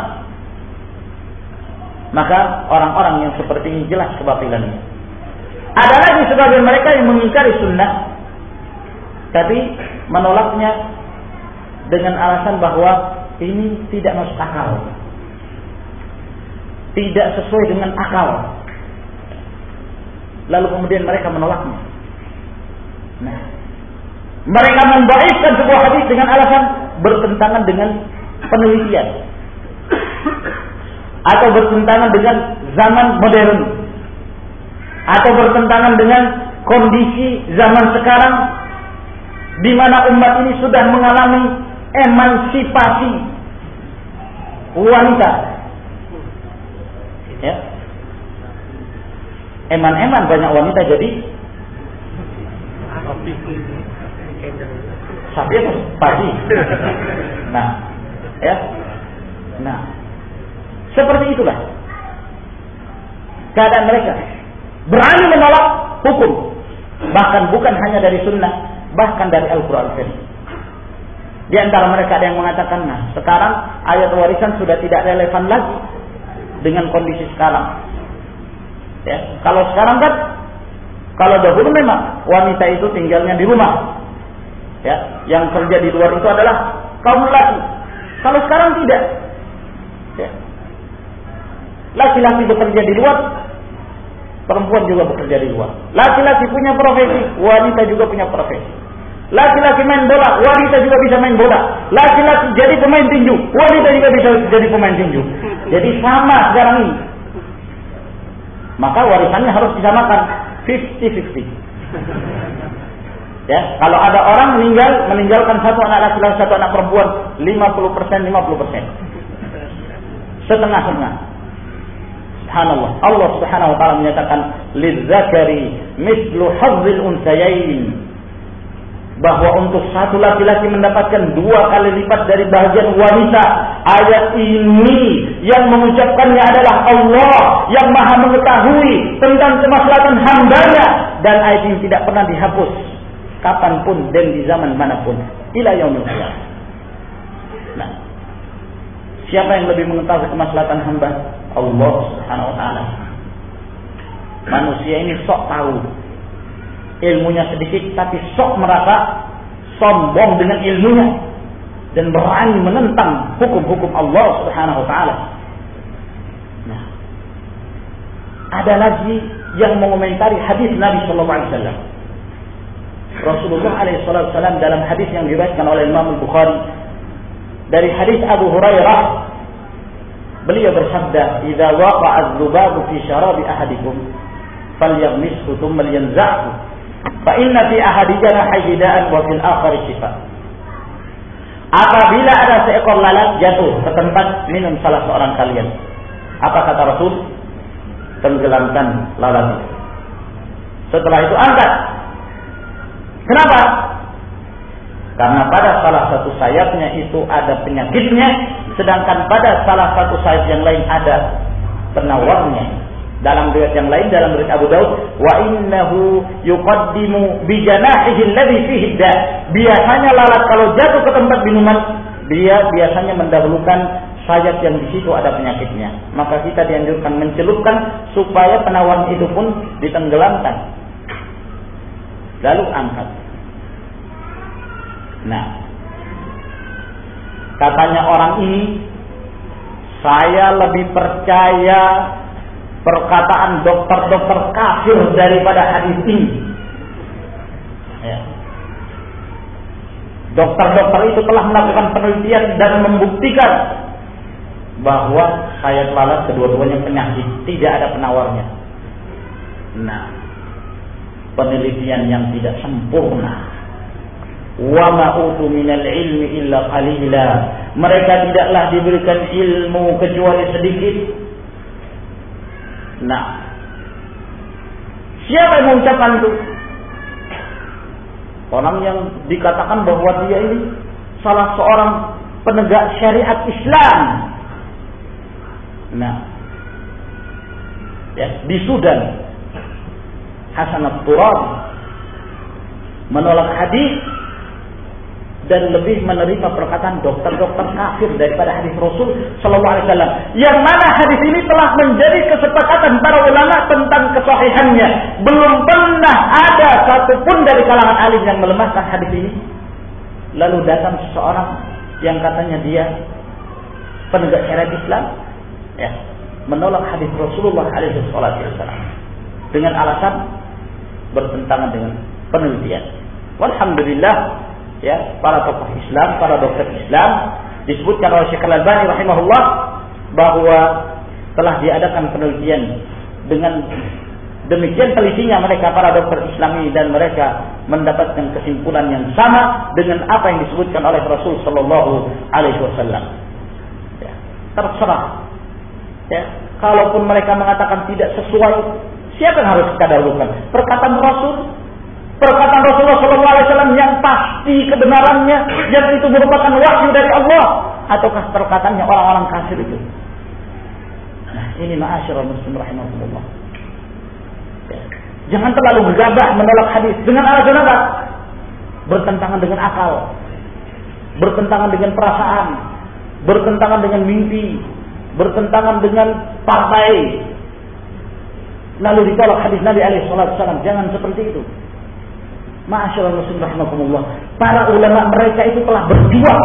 Maka orang-orang yang seperti ini jelas kebatilannya. Ada lagi sebagian mereka yang mengingkari sunnah tapi menolaknya dengan alasan bahwa ini tidak masuk akal, tidak sesuai dengan akal. Lalu kemudian mereka menolaknya. Nah, mereka mendhaifkan sebuah hadis dengan alasan bertentangan dengan penelitian atau bertentangan dengan zaman modern atau bertentangan dengan kondisi zaman sekarang di mana umat ini sudah mengalami emansipasi wanita. Ya. Eman-eman banyak wanita jadi sapi atau padi. Nah, ya. Nah, seperti itulah keadaan mereka. Berani menolak hukum, bahkan bukan hanya dari sunnah, bahkan dari Al-Quran Karim. Di antara mereka ada yang mengatakan, nah sekarang ayat warisan sudah tidak relevan lagi dengan kondisi sekarang. Ya, kalau sekarang kan, kalau dahulu memang wanita itu tinggalnya di rumah, ya, yang kerja di luar itu adalah kaum lelaki. Kalau sekarang tidak, ya, laki-laki bekerja di luar, perempuan juga bekerja di luar. Laki-laki punya profesi, wanita juga punya profesi. Laki-laki main bola, wanita juga bisa main bola. Laki-laki jadi pemain tinju, wanita juga bisa jadi pemain tinju. Jadi sama sekarang ini. Maka warisannya harus disamakan 50-50. Ya, kalau ada orang meninggalkan satu anak laki-laki, satu anak perempuan, 50%, 50%. Setengah-setengah. Subhanallah, Allah Subhanahu wa taala menyatakan lizzakari mislu hazzil unsayain, bahwa untuk satu laki-laki mendapatkan 2 kali lipat dari bahagian wanita. Ayat ini yang mengucapkannya adalah Allah yang Maha mengetahui tentang kemaslahatan hamba-Nya, dan ayat ini tidak pernah dihapus kapanpun dan di zaman manapun ila yaumil qiyamah. Nah, siapa yang lebih mengetahui kemaslahatan hamba? Allah Subhanahu wa taala. Manusia ini sok tahu, ilmunya sedikit tapi sok merasa sombong dengan ilmunya dan berani menentang hukum-hukum Allah Subhanahu wa taala. Nah, ada lagi yang mengomentari hadis Nabi sallallahu alaihi wasallam. Rasulullah alaihi wasallam dalam hadis yang diriwayatkan oleh Imam Al-Bukhari dari hadis Abu Hurairah, beliau bersabda, "Idza waqa'a adz-dzubabu fi syarabi ahadikum falyaghmishu thumma liyanza'hu fa inna fi ahadina haydaan wa fil akhari shifa." Apabila ada seekor lalat jatuh ke tempat minum salah seorang kalian, apa kata Rasul? Tenggelamkan lalat itu. Setelah itu angkat. Kenapa? Karena pada salah satu sayapnya itu ada penyakitnya, sedangkan pada salah satu sayap yang lain ada penawarnya. Dalam riwayat yang lain, dalam riwayat Abu Daud, wa innahu yuqaddimu bi janahihi alladhi fihi da. Biasanya lalat kalau jatuh ke tempat minuman, dia biasanya mendahulukan sayap yang di situ ada penyakitnya. Maka kita dianjurkan mencelupkan supaya penawarnya itu pun ditenggelamkan. Lalu angkat. Nah, katanya orang ini, saya lebih percaya perkataan dokter-dokter kafir daripada hadis ini. Ya. Dokter-dokter itu telah melakukan penelitian dan membuktikan bahwa sayap lalat kedua-duanya penyakit, tidak ada penawarnya. Nah, penelitian yang tidak sempurna. Wa ma utu minal ilmi illa qalila. Mereka tidaklah diberikan ilmu kecuali sedikit. Nah, siapa yang mengucapkan itu? Orang yang dikatakan bahwa dia ini salah seorang penegak syariat Islam. Nah, ya, di Sudan, Hasan al-Turabi menolak hadis dan lebih menerima perkataan dokter-dokter kafir daripada hadis Rasul sallallahu alaihi wasallam. Yang mana hadis ini telah menjadi kesepakatan para ulama tentang kesahihannya. Belum pernah ada satupun dari kalangan alim yang melemahkan hadis ini. Lalu datang seseorang yang katanya dia penegak syariat Islam, ya, menolak hadis Rasulullah alaihi wasallam dengan alasan bertentangan dengan penelitian. Walhamdulillah, ya, para tokoh Islam, para dokter Islam, disebutkan oleh Syekh Al-Albani rahimahullah bahwa telah diadakan penelitian dengan demikian telitinya mereka para dokter Islam ini, dan mereka mendapatkan kesimpulan yang sama dengan apa yang disebutkan oleh Rasul sallallahu alaihi wasallam. Ya, terserah. Ya, kalaupun mereka mengatakan tidak sesuai, siapa yang harus kita dahulukan? Perkataan Rasul, perkataan Rasulullah SAW yang pasti kebenarannya, yang itu merupakan wahyu dari Allah, ataukah perkataannya orang-orang kafir itu? Nah, ini ma'asyiral muslimin rahimahumullah. Ya. Jangan terlalu gegabah menolak hadis dengan alasan apa? Bertentangan dengan akal, bertentangan dengan perasaan, bertentangan dengan mimpi, bertentangan dengan partai. Lalu ditolak hadis Nabi SAW. Jangan seperti itu. Ma'asyiral muslimin rahimakumullah. Para ulama mereka itu telah berjuang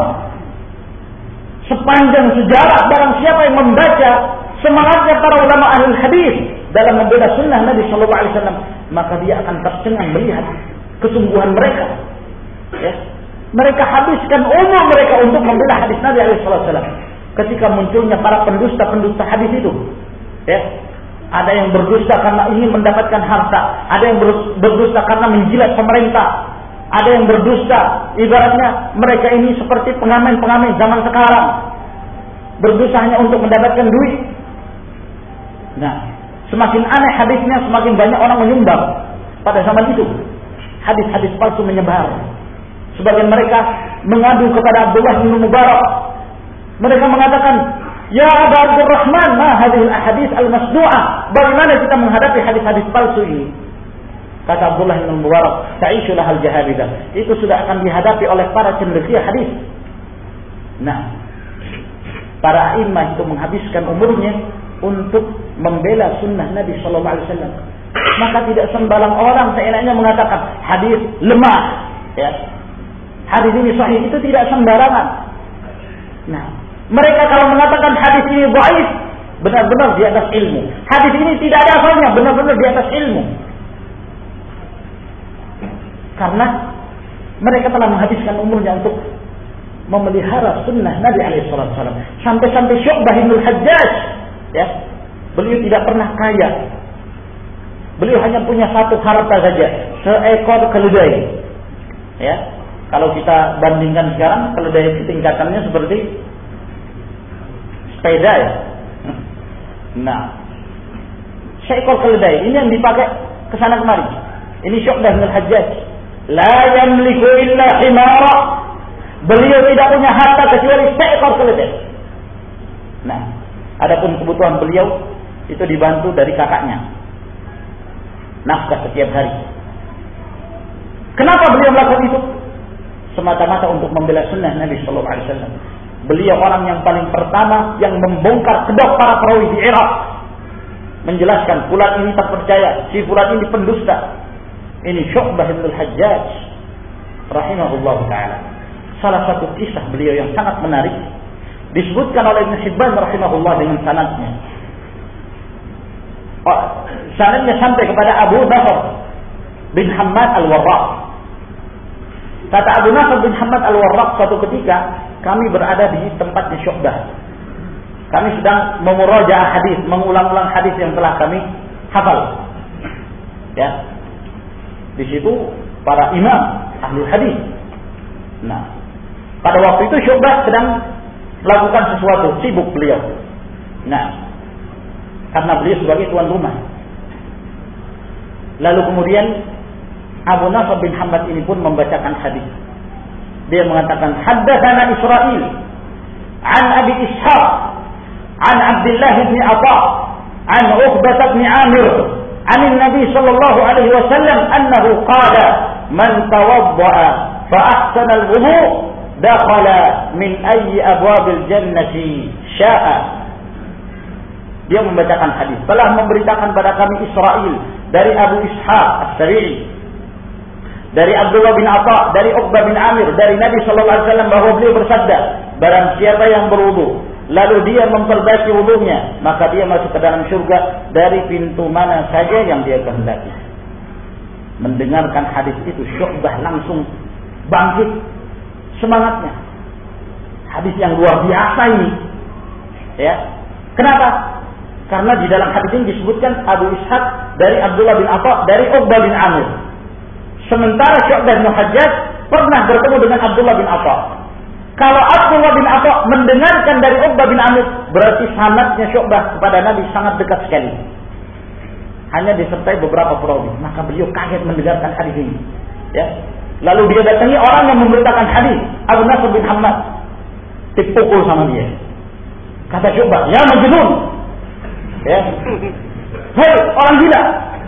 sepanjang sejarah. Barang siapa yang membaca semangatnya para ulama ahli hadis dalam membela sunnah Nabi sallallahu alaihi wasallam, maka dia akan tercengang melihat kesungguhan mereka. Ya. Mereka habiskan umur mereka untuk membela hadis Nabi alaihi wasallam. Ketika munculnya para pendusta-pendusta hadis itu, ya. Ada yang berdusta karena ingin mendapatkan harta, ada yang berdusta karena menjilat pemerintah, ada yang berdusta ibaratnya mereka ini seperti pengamen-pengamen zaman sekarang, berdusta hanya untuk mendapatkan duit. Nah, semakin aneh hadisnya, semakin banyak orang menyumbang. Pada zaman itu, hadis-hadis palsu menyebar. Sebagian mereka mengadu kepada Abdullah bin Mubarak. Mereka mengatakan, "Ya Aba Abdurrahman, ma hadhil ahadits al-masdu'ah?" Bagaimana kita menghadapi hadis-hadis palsu ini? Kata Abdullah bin Mubarak, "Ta'ishu lahal jahabidah." Itu sudah akan dihadapi oleh para cendekia hadis. Nah, para imam itu menghabiskan umurnya untuk membela sunnah Nabi sallallahu alaihi wasallam. Maka tidak sembarang orang seenaknya mengatakan hadis lemah, ya. Hadis ini sahih, itu tidak sembarangan. Nah, mereka kalau mengatakan hadis ini dhaif, benar-benar di atas ilmu. Hadis ini tidak ada asalnya, benar-benar di atas ilmu. Karena mereka telah menghabiskan umurnya untuk memelihara sunnah Nabi SAW. Sampai-sampai Syu'bah bin Al-Hajjaj, ya, beliau tidak pernah kaya. Beliau hanya punya satu harta saja, seekor keledai. Ya, kalau kita bandingkan sekarang, keledai tingkatannya seperti sepeda, ya. Nah, seekor keledai ini yang dipakai kesana kemari. Ini Syu'bah bin Al-Hajjaj. La yamliku illa himara. Beliau tidak punya harta kecuali seekor keledai. Nah, adapun kebutuhan beliau itu dibantu dari kakaknya. Nafkah setiap hari. Kenapa beliau melakukan itu? Semata-mata untuk membela sunnah Nabi sallallahu alaihi wasallam. Beliau orang yang paling pertama yang membongkar kedok para perawi di Irak. Menjelaskan fulan ini tak percaya, si fulan ini pendusta. Ini Syu'bah bin Al-Hajjaj rahimahullah ta'ala. Salah satu kisah beliau yang sangat menarik disebutkan oleh Ibn Hibban rahimahullah dengan sanadnya. Sanadnya sampai kepada Abu Nasr bin Hammad Al-Warraq. Kata Abu Nasr bin Hammad Al-Warraq, suatu ketika kami berada di tempatnya Syu'bah. Kami sedang memurajaah hadis, mengulang-ulang hadis yang telah kami hafal. Ya. Di situ para imam ahlul hadis. Nah, pada waktu itu Syu'bah sedang melakukan sesuatu, sibuk beliau. Nah, karena beliau sebagai tuan rumah. Lalu kemudian Abu Nasr bin Hammad ini pun membacakan hadis. Dia mengatakan, "Haddatsana Israil an Abi Ishaq an Abdullah bin Atha an Uqbah bin Amir an Nabi sallallahu alaihi wasallam annahu qala man tawadda'a fa ahsana al-wudu' dakhala min ayyi abwabil jannati sya'a." Dia membacakan hadis. Telah memberitakan pada kami Israil dari Abu Ishaq As-Sari'i, dari Abdullah bin Atha, dari Uqbah bin Amir, dari Nabi sallallahu alaihi wasallam bahwa beliau bersabda, barang siapa yang berwudu lalu dia memperbaiki wudunya, maka dia masuk ke dalam surga dari pintu mana saja yang dia kehendaki. Mendengarkan hadis itu, Syu'bah langsung bangkit semangatnya. Hadis yang luar biasa ini. Ya. Kenapa? Karena di dalam hadis ini disebutkan Abu Ishaq dari Abdullah bin Atha, dari Uqbah bin Amir. Sementara Syu'bah bin Hajjaj pernah bertemu dengan Abdullah bin Atha. Kalau Abdullah bin Atha mendengarkan dari Uqbah bin Amir, berarti sanadnya Syu'bah kepada Nabi sangat dekat sekali. Hanya disertai beberapa perawi. Maka beliau kaget mendengarkan hadis ini. Ya. Lalu dia datangi orang yang memberitakan hadis, Abu Nasr bin Hammad. Dipukul sama dia. Kata Syu'bah, "Ya majnun." Ya. "Hei, orang gila."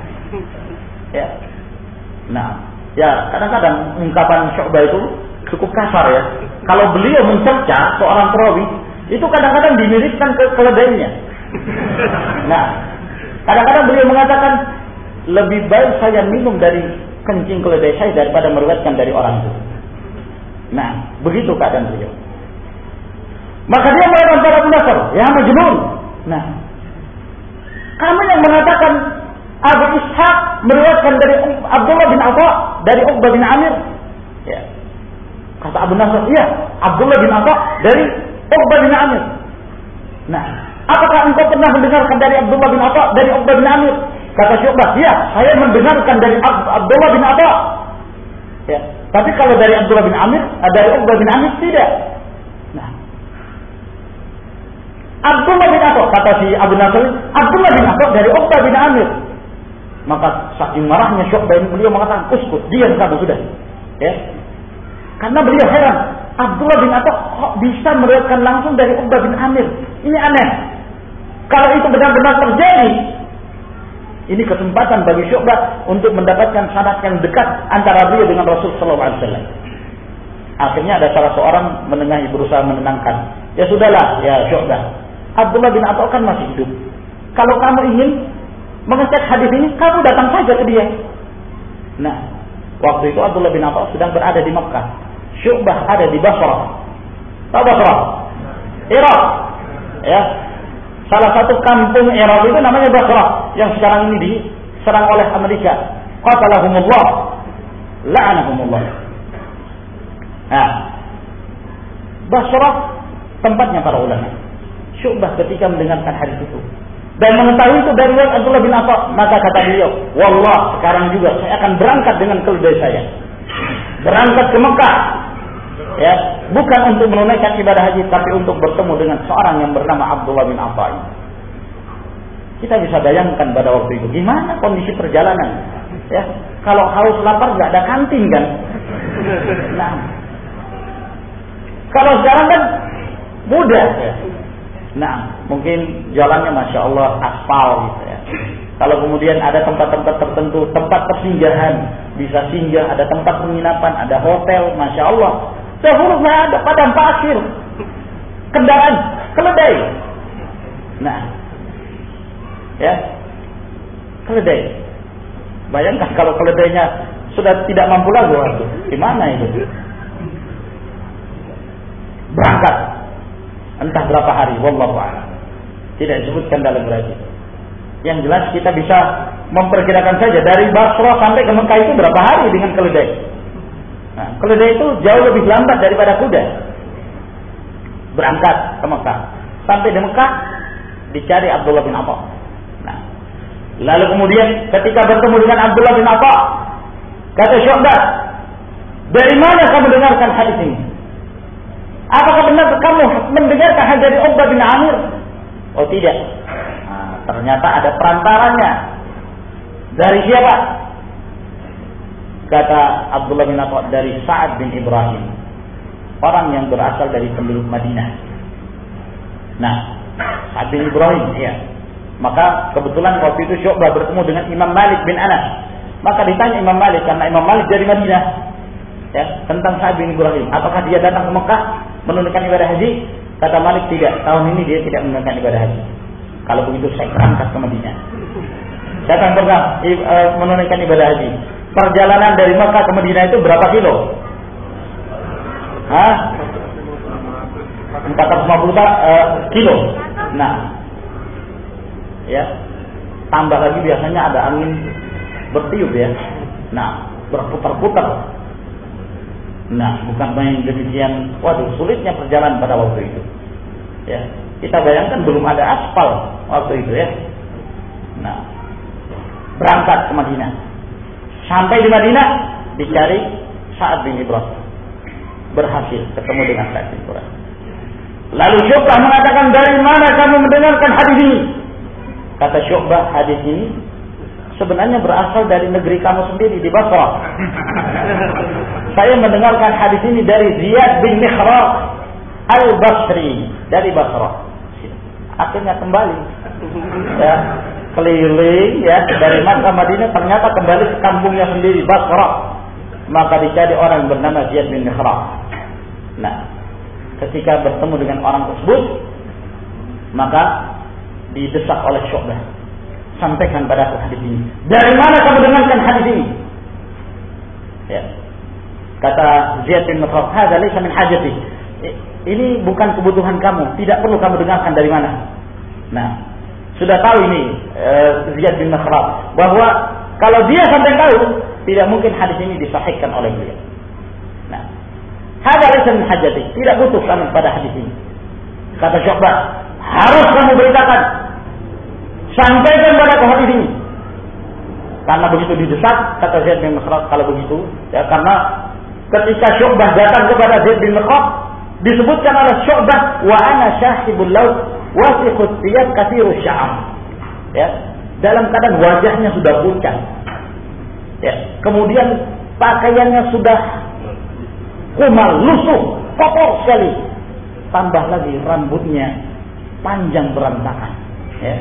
Ya. Nah, ya kadang-kadang ungkapan Syu'bah itu cukup kasar ya. Kalau beliau mencerca seorang perawi, itu kadang-kadang dimiripkan ke keledainya. Nah, kadang-kadang beliau mengatakan, lebih baik saya minum dari kencing keledai saya daripada meriwayatkan dari orang itu. Nah, begitu keadaan beliau. Maka dia mengatakan pada Abu Nasr, "Ya majnun." Nah, kami yang mengatakan Abu Ishaq meriwayatkan dari Abdullah bin Atha, dari Uqbah bin Amir. Ya. Kata Abu Nasr, "Iya, Abdullah bin Atha dari Uqbah bin Amir." Nah, apakah engkau pernah mendengarkan dari Abdullah bin Atha, dari Uqbah bin Amir? Kata Syu'bah, "Iya, saya mendengarkan dari Abdullah bin Atha." Ya. Tapi kalau dari Abdullah bin Amir, dari Uqbah bin Amir tidak. Nah, Abdullah bin Atha, kata si Abu Nasr, Abdullah bin Atha dari Uqbah bin Amir. Maka saking marahnya Syu'bah, beliau mengatakan, uskut, diam kamu sudah. Ya. Karena beliau heran, Abdullah bin Atha kok bisa meriwayatkan langsung dari Uqbah bin Amir. Ini aneh. Kalau itu benar-benar terjadi, ini kesempatan bagi Syu'bah untuk mendapatkan sanad yang dekat antara beliau dengan Rasul sallallahu alaihi wasallam. Akhirnya ada salah seorang menengahi, berusaha menenangkan. Ya sudahlah, ya Syu'bah. Abdullah bin Atha kan masih hidup. Kalau kamu ingin mengecek hadis ini, kamu datang saja ke dia. Nah, waktu itu Abdullah bin Atha sedang berada di Makkah. Syu'bah ada di Basrah. Tahu Basrah? Irak. Ya. Salah satu kampung Irak itu namanya Basrah, yang sekarang ini diserang oleh Amerika. Qatalahumullah, la'anahumullah. Nah, Basrah tempatnya para ulama. Syu'bah ketika mendengarkan hadis itu dan mengetahui itu dari Abdullah bin Atha, maka kata beliau, wallah sekarang juga saya akan berangkat dengan keluarga saya, berangkat ke Mekah, ya, bukan untuk menunaikan ibadah haji, tapi untuk bertemu dengan seorang yang bernama Abdullah bin Atha ini. Kita bisa bayangkan pada waktu itu gimana kondisi perjalanan, ya, kalau haus lapar nggak ada kantin kan. Nah, kalau sekarang kan mudah, ya. Nah, mungkin jalannya Masya Allah aspal gitu ya. Kalau kemudian ada tempat-tempat tertentu, tempat persinggahan, bisa singgah, ada tempat penginapan, ada hotel, Masya Allah. Dahulu nggak ada, padang pasir, kendaraan, keledai. Nah, ya, keledai. Bayangkan kalau keledainya sudah tidak mampu lagi, waduh, gimana itu? Berangkat. Entah berapa hari, wallahu a'lam. Tidak disebutkan dalam hadis. Yang jelas kita bisa memperkirakan saja dari Basrah sampai ke Mekah itu berapa hari dengan keledai. Nah, keledai itu jauh lebih lambat daripada kuda. Berangkat ke Mekah. Sampai di Mekah dicari Abdullah bin Atha. Nah, lalu kemudian ketika bertemu dengan Abdullah bin Atha, kata Syu'bah, dari mana kamu dengarkan hadis ini? Apakah benar kamu mendengarkan hadis dari Uqbah bin Amir? Oh tidak. Nah, ternyata ada perantaranya. Dari siapa? Kata Abdullah bin Atha, dari Sa'ad bin Ibrahim, orang yang berasal dari penduduk Madinah. Nah, Sa'ad bin Ibrahim, ya. Maka kebetulan waktu itu Syu'bah bertemu dengan Imam Malik bin Anas. Maka ditanya Imam Malik, karena Imam Malik dari Madinah, ya, tentang Sa'ad bin Ibrahim. Apakah dia datang ke Mekah menunaikan ibadah haji? Kata Malik, tidak. Tahun ini dia tidak menunaikan ibadah haji. Kalau begitu saya berangkat ke Madinah. Saya akan pernah menunaikan ibadah haji. Perjalanan dari Mekah ke Madinah itu berapa kilo? Hah? 450 kilo. Nah, ya, tambah lagi biasanya ada angin bertiup ya. Nah, berputar-putar. Nah, bukan main demikian. Waduh, sulitnya perjalanan pada waktu itu. Ya, kita bayangkan belum ada aspal waktu itu ya. Nah, berangkat ke Madinah. Sampai di Madinah dicari Sa'ad bin Ibrahim. Berhasil ketemu dengan Sa'ad bin Ibrahim. Lalu Syu'bah mengatakan, dari mana kamu mendengarkan hadis ini? Kata Syu'bah, hadis ini sebenarnya berasal dari negeri kamu sendiri di Basrah. Saya mendengarkan hadis ini dari Ziyad bin Mikhraq al-Basri dari Basrah. Akhirnya kembali, ya, keliling ya dari Makkah Madinah, ternyata kembali ke kampungnya sendiri Basrah. Maka dicari orang yang bernama Ziyad bin Mikhraq. Nah, ketika bertemu dengan orang tersebut, maka didesak oleh Syu'bah, sampaikan pada aku hadis ini. Dari mana kamu dengarkan hadis ini? Ya. Kata Ziyad bin Mikhraq, "Hadza laysa min hajati." Ini bukan kebutuhan kamu, tidak perlu kamu dengarkan dari mana. Nah, sudah tahu ini Ziyad bin Mikhraq bahwa kalau dia sampai tahu, tidak mungkin hadis ini disahihkan oleh beliau. Nah, hadza laysa min hajati, tidak butuh kamu pada hadis ini. Kata Syu'bah, harus kamu beritakan, sampaikan pada aku hadis ini. Karena begitu didesak, kata Ziyad bin Mikhraq, kalau begitu, ya, karena ketika Syu'bah datang kepada Ziyad bin Mikhraq, disebutkan oleh Syu'bah, wa ana syahibul laut, wasikhut thiyab katsirus sya'ar. Ya, dalam keadaan wajahnya sudah pucat. Ya, kemudian pakaiannya sudah kumal, lusuh, kotor sekali. Tambah lagi rambutnya panjang berantakan. Ya.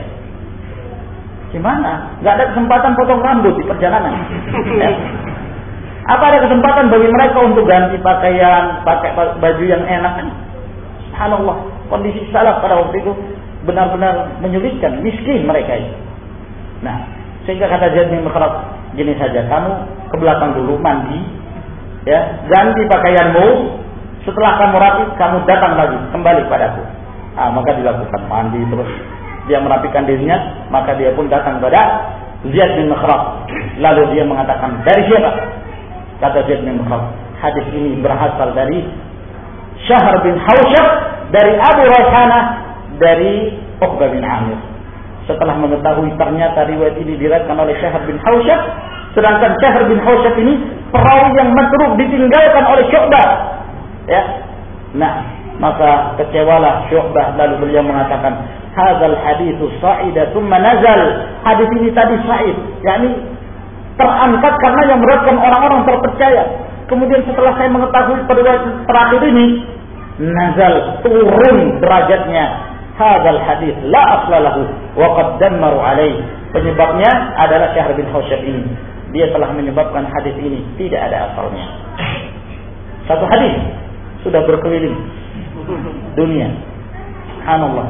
Gimana? Gak ada kesempatan potong rambut di perjalanan. Ya. Apa ada kesempatan bagi mereka untuk ganti pakaian, pakai baju yang enak? Subhanallah, kondisi salaf pada waktu itu benar-benar menyulitkan, miskin mereka itu. Nah, sehingga kata Zaid bin Makhrab, gini saja, kamu ke belakang dulu mandi, ya, ganti pakaianmu. Setelah kamu rapi, kamu datang lagi kembali padaku. Maka dilakukan mandi terus. Dia merapikan dirinya, maka dia pun datang pada Zaid bin Makhrab. Lalu dia mengatakan, dari siapa? Kata Zaid bin Makhrab, hadis ini berasal dari Syahr bin Hausyab, dari Abu Raihanah, dari Uqbah bin Amir. Setelah mengetahui ternyata riwayat ini diriwayatkan oleh Syahr bin Hausyab, sedangkan Syahr bin Hausyab ini perawi yang matruk, ditinggalkan oleh Syu'bah. Ya. Nah, maka kecewalah Syu'bah, lalu beliau mengatakan, hadzal haditsu sa'ida tsumma nazal. Hadis ini tadi sa'id, yakni terangkat karena yang merupakan orang-orang terpercaya. Kemudian setelah saya mengetahui periwayat terakhir ini, nazal, turun derajatnya. Hadzal hadits la asla lahu wa qad dammaru alaihi. Penyebabnya adalah Syahr bin Hausyab ini. Dia telah menyebabkan hadis ini tidak ada asalnya. Satu hadis sudah berkeliling dunia. Subhanallah.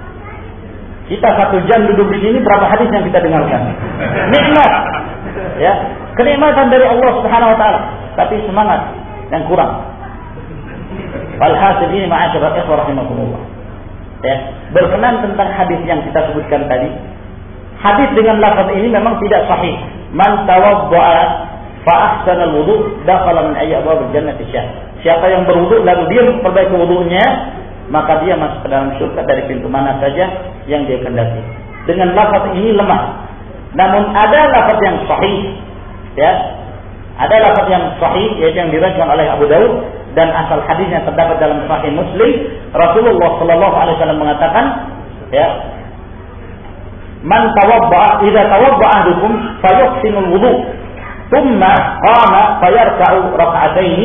Kita 1 jam duduk di sini, berapa hadis yang kita dengarkan? Nikmat. Ya, kenikmatan dari Allah Subhanahu wa taala, tapi semangat yang kurang. Walhasil ini ma'asyiral ikhwah rahimakumullah. Ya, berkenan tentang hadis yang kita sebutkan tadi. Hadis dengan lafaz ini memang tidak sahih. Man tawadda'a fa ahsana al-wudu' dakhala min ayyi abwabil jannati sya'. Siapa yang berwudu lalu dia memperbaiki wudunya, maka dia masuk ke dalam surga dari pintu mana saja yang dia kehendaki. Dengan lafaz ini lemah. Namun ada lafaz yang sahih. Ya. Ada lafaz yang sahih yaitu yang diriwayatkan oleh Abu Daud dan asal hadisnya terdapat dalam Sahih Muslim. Rasulullah sallallahu alaihi wasallam mengatakan, ya, man tawadda'a idza tawadda'a ahadukum fayuhsinul wudu' thumma qama fayarka'u rak'ataini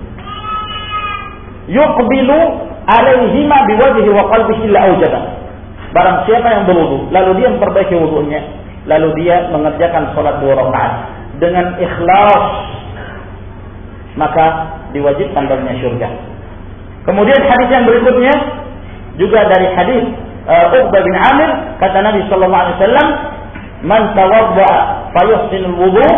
yuqbilu alaihima biwajhihi wa qalbihi illa awjaba. Barang siapa yang berwudu lalu dia memperbaiki wudunya, lalu dia mengerjakan salat 2 rakaat dengan ikhlas, maka diwajibkan baginya surga. Kemudian hadis yang berikutnya juga dari hadis Uqbah bin Amir, kata Nabi sallallahu alaihi wasallam, man tawadda'a fayuhsinul wudu'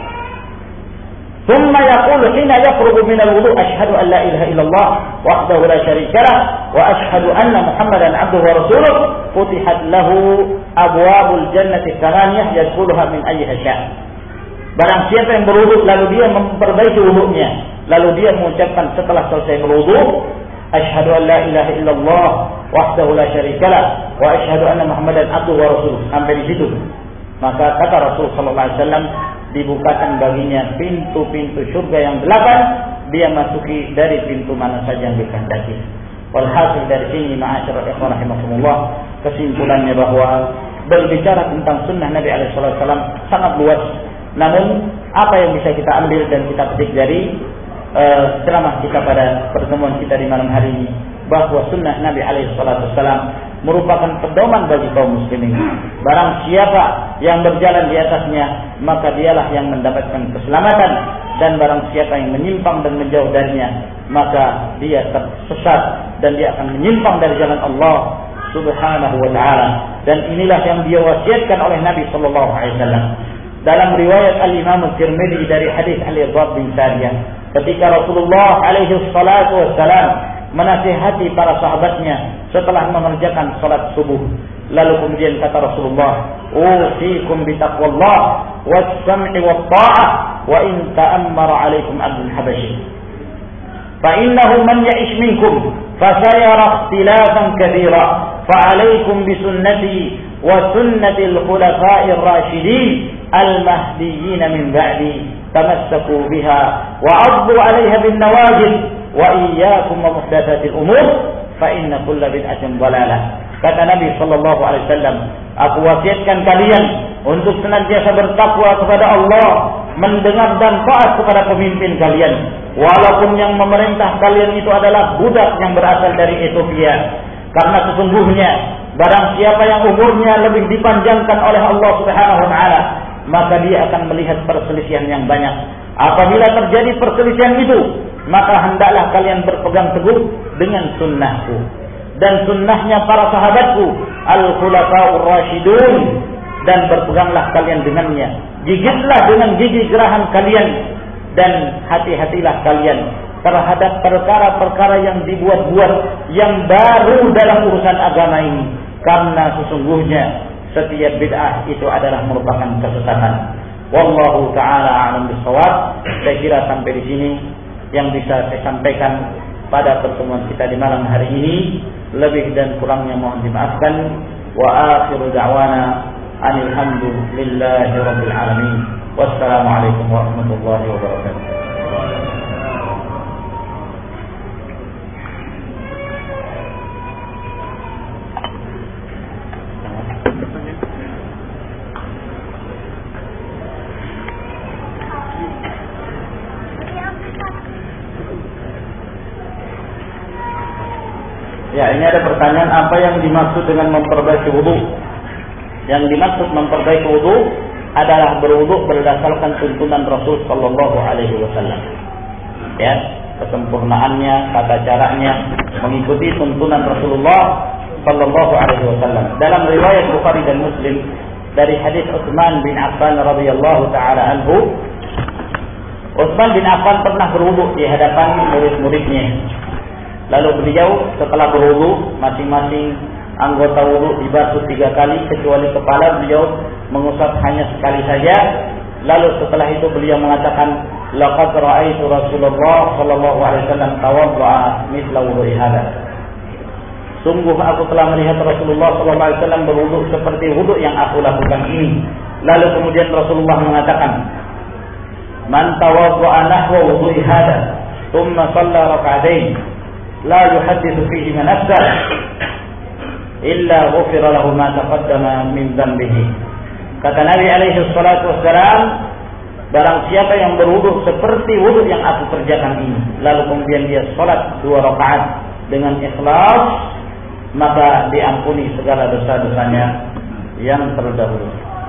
thumma yaqulu hina yakhruju minal wudu' asyhadu an la ilaha illallah wahdahu la syarika lah wa asyhadu anna Muhammadan 'abduhu wa rasuluh futihat lahu abwabul jannati tsamaniyah yadkhuluha min ayyiha sya'. Barang siapa yang berwudu lalu dia memperbaiki wudunya, lalu dia mengucapkan setelah selesai berwudu, asyhadu an la ilaha illallah wahdahu la syarikalah wa asyhadu anna Muhammadan 'abduhu wa rasuluh, sampai di situ. Maka kata Rasul sallallahu alaihi wasallam, dibukakan baginya pintu-pintu surga yang 8, dia masuki dari pintu mana saja yang dikehendaki. Walhasil dari sini ma'asyiral ikhwan rahimakumullah, kesimpulannya bahwa berbicara tentang sunnah Nabi alaihi wasallam sangat luas. Namun apa yang bisa kita ambil dan kita petik dari ceramah kita pada pertemuan kita di malam hari ini, bahwa sunnah Nabi alaihi wasallam merupakan pedoman bagi kaum muslimin. Barang siapa yang berjalan di atasnya, maka dialah yang mendapatkan keselamatan, dan barang siapa yang menyimpang dan menjauh darinya, maka dia tersesat dan dia akan menyimpang dari jalan Allah Subhanahu wa taala. Dan inilah yang dia wasiatkan oleh Nabi sallallahu alaihi wasallam. Dalam riwayat Al-Imam Tirmidzi dari hadis Al-Irbad bin Sariyah, ketika Rasulullah alaihi salatu wassalam menasihati para sahabatnya setelah mengerjakan salat subuh, lalu kemudian kata Rasulullah, "Usikum bitaqwallah was-sam'i wat-tha'ah wa in ta'ammara 'alaikum 'abdun habasyi. Fa innahu man ya'ish minkum fasayara ikhtilafan katsira, fa 'alaikum bi sunnati wa sunnati al-khulafa'ir rasyidin al-mahdiyyin min ba'di tamassaku biha wa 'addu 'alaiha bin nawajid wa iyyakum wa muhdatsatil umur fa inna kulla bid'atin dhalalah." Kata Nabi sallallahu alaihi wasallam, aku wasiatkan kalian untuk senantiasa bertakwa kepada Allah, mendengar dan taat kepada pemimpin kalian, walaupun yang memerintah kalian itu adalah budak yang berasal dari Ethiopia. Karena sesungguhnya barang siapa yang umurnya lebih dipanjangkan oleh Allah Subhanahu wa taala, maka dia akan melihat perselisihan yang banyak. Apabila terjadi perselisihan itu, maka hendaklah kalian berpegang teguh dengan sunnahku dan sunnahnya para sahabatku al-khulafa'ur rasyidun, dan berpeganglah kalian dengannya. Gigitlah dengan gigi gerahan kalian dan hati-hatilah kalian terhadap perkara-perkara yang dibuat-buat yang baru dalam urusan agama ini, karena sesungguhnya setiap bid'ah itu adalah merupakan kesesatan. Wallahu ta'ala a'lam bishawab. Saya kira sampai di sini yang bisa saya sampaikan pada pertemuan kita di malam hari ini. Lebih dan kurangnya mohon dimaafkan. Wa akhiru da'wana anil hamdulillahi rabbil alamin. Wassalamualaikum warahmatullahi wabarakatuh. Ya, ini ada pertanyaan, apa yang dimaksud dengan memperbaiki wudu? Yang dimaksud memperbaiki wudu adalah berwudu berdasarkan tuntunan Rasul sallallahu alaihi wasallam. Ya, kesempurnaannya, tata caranya mengikuti tuntunan Rasulullah sallallahu alaihi wasallam. Dalam riwayat Bukhari dan Muslim dari hadis Utsman bin Affan radhiyallahu taala anhu, Utsman bin Affan pernah berwudu di hadapan murid-muridnya. Lalu beliau setelah berwudu, masing-masing anggota wudu dibasuh 3 kali kecuali kepala, beliau mengusap hanya sekali saja. Lalu setelah itu beliau mengatakan, laqad ra'aitu Rasulullah sallallahu alaihi wasallam tawadda'a mithla wudu'i hadza. Sungguh aku telah melihat Rasulullah sallallahu alaihi wasallam berwudu seperti wudu yang aku lakukan ini. Lalu kemudian Rasulullah mengatakan, man tawadda'a nahwa wudu'i hadza thumma shalla rak'atayn la yuhadditsu fihi man nafsa illa ghufira lahu ma taqaddama min dhanbihi. Kata Nabi alaihi salatu wassalam, barang siapa yang berwudu seperti wudu yang aku kerjakan ini, lalu kemudian dia salat 2 rakaat dengan ikhlas, maka diampuni segala dosa-dosanya yang terdahulu.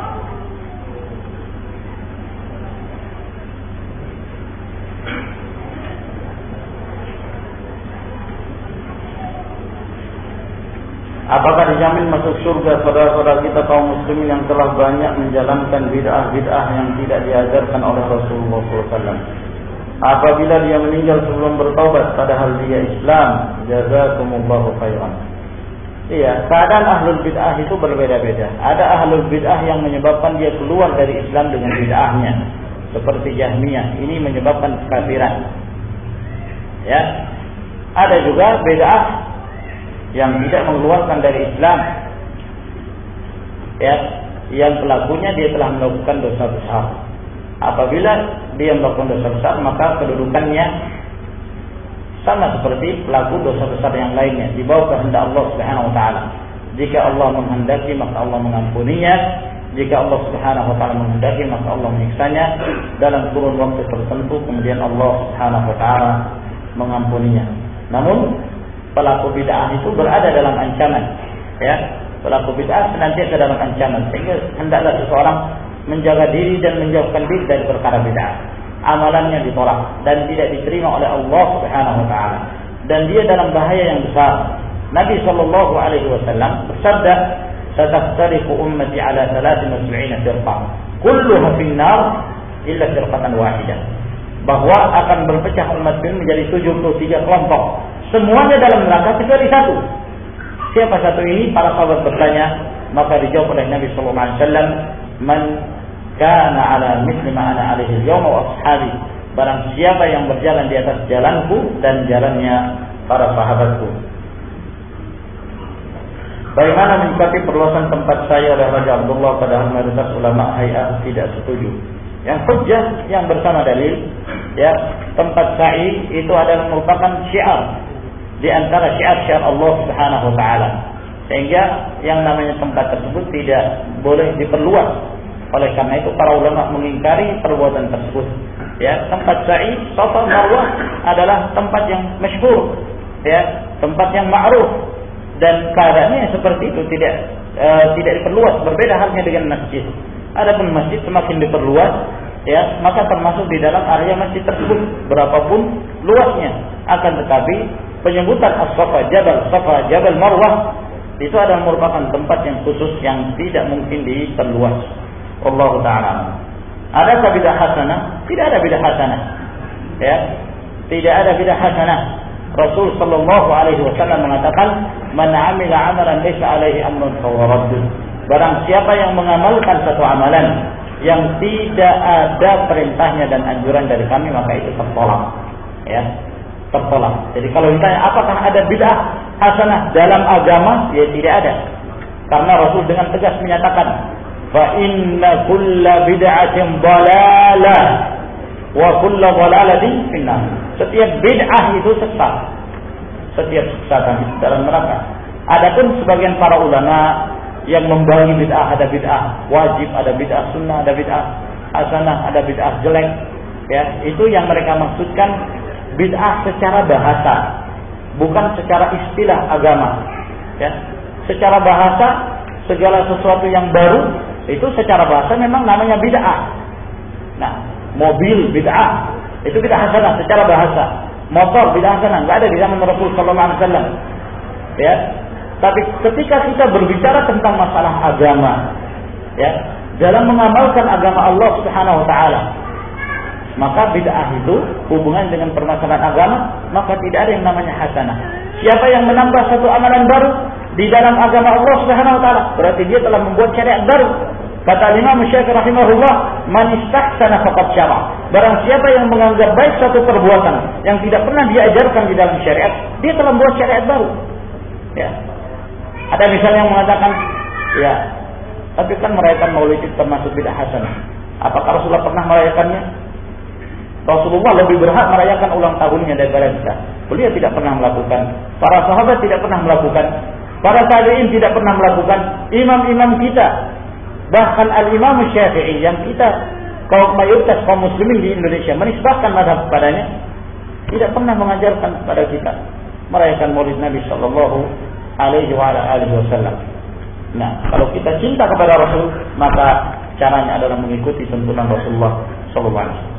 Apakah dijamin masuk surga saudara-saudara kita kaum muslimin yang telah banyak menjalankan bid'ah-bid'ah yang tidak diajarkan oleh Rasulullah SAW? Apabila dia meninggal sebelum bertaubat padahal dia Islam, jazakumullahu khairan. Iya, keadaan ahlul bid'ah itu berbeda-beda. Ada ahlul bid'ah yang menyebabkan dia keluar dari Islam dengan bid'ahnya, seperti Jahmiyah, ini menyebabkan kekafiran. Ya, ada juga bid'ah yang tidak mengeluarkan dari Islam, ya, yang pelakunya dia telah melakukan dosa besar. Apabila dia melakukan dosa besar, maka kedudukannya sama seperti pelaku dosa besar yang lainnya, di bawah kehendak Allah Subhanahu wa taala. Jika Allah menghendaki, maka Allah mengampuninya. Jika Allah Subhanahu wa taala menghendaki, maka Allah menyiksanya dalam kurun waktu tertentu, kemudian Allah Subhanahu wa taala mengampuninya. Namun pelaku bid'ah itu berada dalam ancaman, ya. Pelaku bid'ah senantiasa dalam ancaman, sehingga hendaklah seseorang menjaga diri dan menjauhkan diri dari perkara bid'ah. Amalannya ditolak dan tidak diterima oleh Allah Subhanahu wa taala, dan dia dalam bahaya yang besar. Nabi sallallahu alaihi wasallam bersabda, "Sataftariqu ummati ala 73 firqah, kulluha fin nar illa firqatan wahidah." Bahwa akan berpecah umat ini menjadi 73 kelompok. Semuanya dalam neraka kecuali satu. Siapa satu ini? Para sahabat bertanya, maka dijawab oleh Nabi sallallahu alaihi wasallam, "Man kana ala mithli ma ana alaihi al-yawm wa ashabi." Barang siapa yang berjalan di atas jalanku dan jalannya para sahabatku. Bagaimana menyikapi perluasan tempat saya oleh Raja Abdullah, padahal mayoritas ulama hay'ah tidak setuju? Yang hujjah yang bersama dalil, ya, tempat sa'i itu adalah merupakan syiar di antara syiar-syiar Allah Subhanahu wa taala. Sehingga yang namanya tempat tersebut tidak boleh diperluas. Oleh karena itu para ulama mengingkari perbuatan tersebut. Ya, tempat sa'i, Safa, Marwah adalah tempat yang masyhur, ya, tempat yang ma'ruf, dan keadaannya seperti itu tidak diperluas. Berbeda halnya dengan masjid. Adapun masjid semakin diperluas, ya, maka termasuk di dalam area masjid tersebut berapapun luasnya. Akan tetapi penyebutan As-Safa Jabal Marwah itu adalah merupakan tempat yang khusus yang tidak mungkin diperluas. Wallahu ta'ala. Adakah bidah hasanah? Tidak ada bidah hasanah. Ya, tidak ada bidah hasanah. Rasul sallallahu alaihi wasallam mengatakan, "Man 'amila 'amalan laysa 'alaihi amrun fahuwa raddun." Barang siapa yang mengamalkan satu amalan yang tidak ada perintahnya dan anjuran dari kami, maka itu tertolak. Ya, tertolak. Jadi kalau ditanya apakah ada bid'ah hasanah dalam agama, ya tidak ada. Karena Rasul dengan tegas menyatakan, fa inna kulla bid'atin dhalalah wa kulla dhalalatin finnar. Setiap bid'ah itu sesat. Setiap kesesatan itu dalam neraka. Adapun sebagian para ulama yang membagi bid'ah, ada bid'ah wajib, ada bid'ah sunnah, ada bid'ah hasanah, ada bid'ah jelek, ya, itu yang mereka maksudkan bid'ah secara bahasa, bukan secara istilah agama. Ya, secara bahasa segala sesuatu yang baru itu secara bahasa memang namanya bid'ah. Nah, mobil bid'ah itu bid'ah hasanah secara bahasa. Motor bid'ah hasanah enggak ada di zaman Rasul sallallahu alaihi wasallam. Ya. Tapi ketika kita berbicara tentang masalah agama, ya, dalam mengamalkan agama Allah Subhanahu wa taala, maka bid'ah itu hubungan dengan permasalahan agama, maka tidak ada yang namanya hasanah. Siapa yang menambah satu amalan baru di dalam agama Allah Subhanahu wa taala, berarti dia telah membuat syariat baru. Kata Imam Syafi'i rahimahullah, "Man istahsana faqad syara." Barang siapa yang menganggap baik satu perbuatan yang tidak pernah diajarkan di dalam syariat, dia telah membuat syariat baru. Ya. Ada misalnya yang mengatakan, ya, tapi kan merayakan Maulid itu termasuk bid'ah hasanah. Apakah Rasulullah pernah merayakannya? Rasulullah lebih berhak merayakan ulang tahunnya daripada kita. Beliau tidak pernah melakukan. Para sahabat tidak pernah melakukan. Para tabi'in tidak pernah melakukan. Imam-imam kita, bahkan Al-Imam Syafi'i yang kita kaum mayoritas kaum muslimin di Indonesia menisbahkan mazhab kepadanya, tidak pernah mengajarkan kepada kita merayakan Maulid Nabi sallallahu alaihi wasallam. Nah, kalau kita cinta kepada Rasul, maka caranya adalah mengikuti tuntunan Rasulullah sallallahu alaihi wasallam.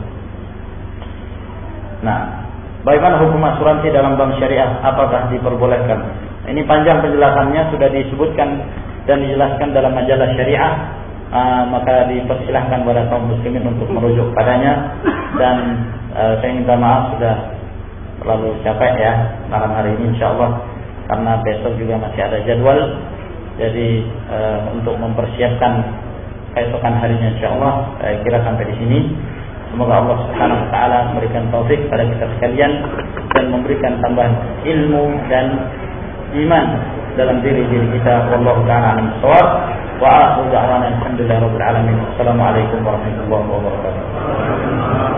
Nah, bagaimana hukum asuransi dalam bank syariah? Apakah diperbolehkan? Ini panjang penjelasannya, sudah disebutkan dan dijelaskan dalam majalah syariah. Maka dipersilahkan kepada kaum muslimin untuk merujuk padanya. Dan saya minta maaf sudah terlalu capek ya malam hari ini, insyaallah, karena besok juga masih ada jadwal. Jadi untuk mempersiapkan keesokan harinya, insyaallah saya kira sampai di sini. Semoga Allah Subhanahu wa taala memberikan taufik pada kita sekalian dan memberikan tambahan ilmu dan iman dalam diri kita. Wallahu ta'ala a'lam bissawab. Wa akhiru da'wana alhamdulillahirabbil alamin. Assalamualaikum warahmatullahi wabarakatuh.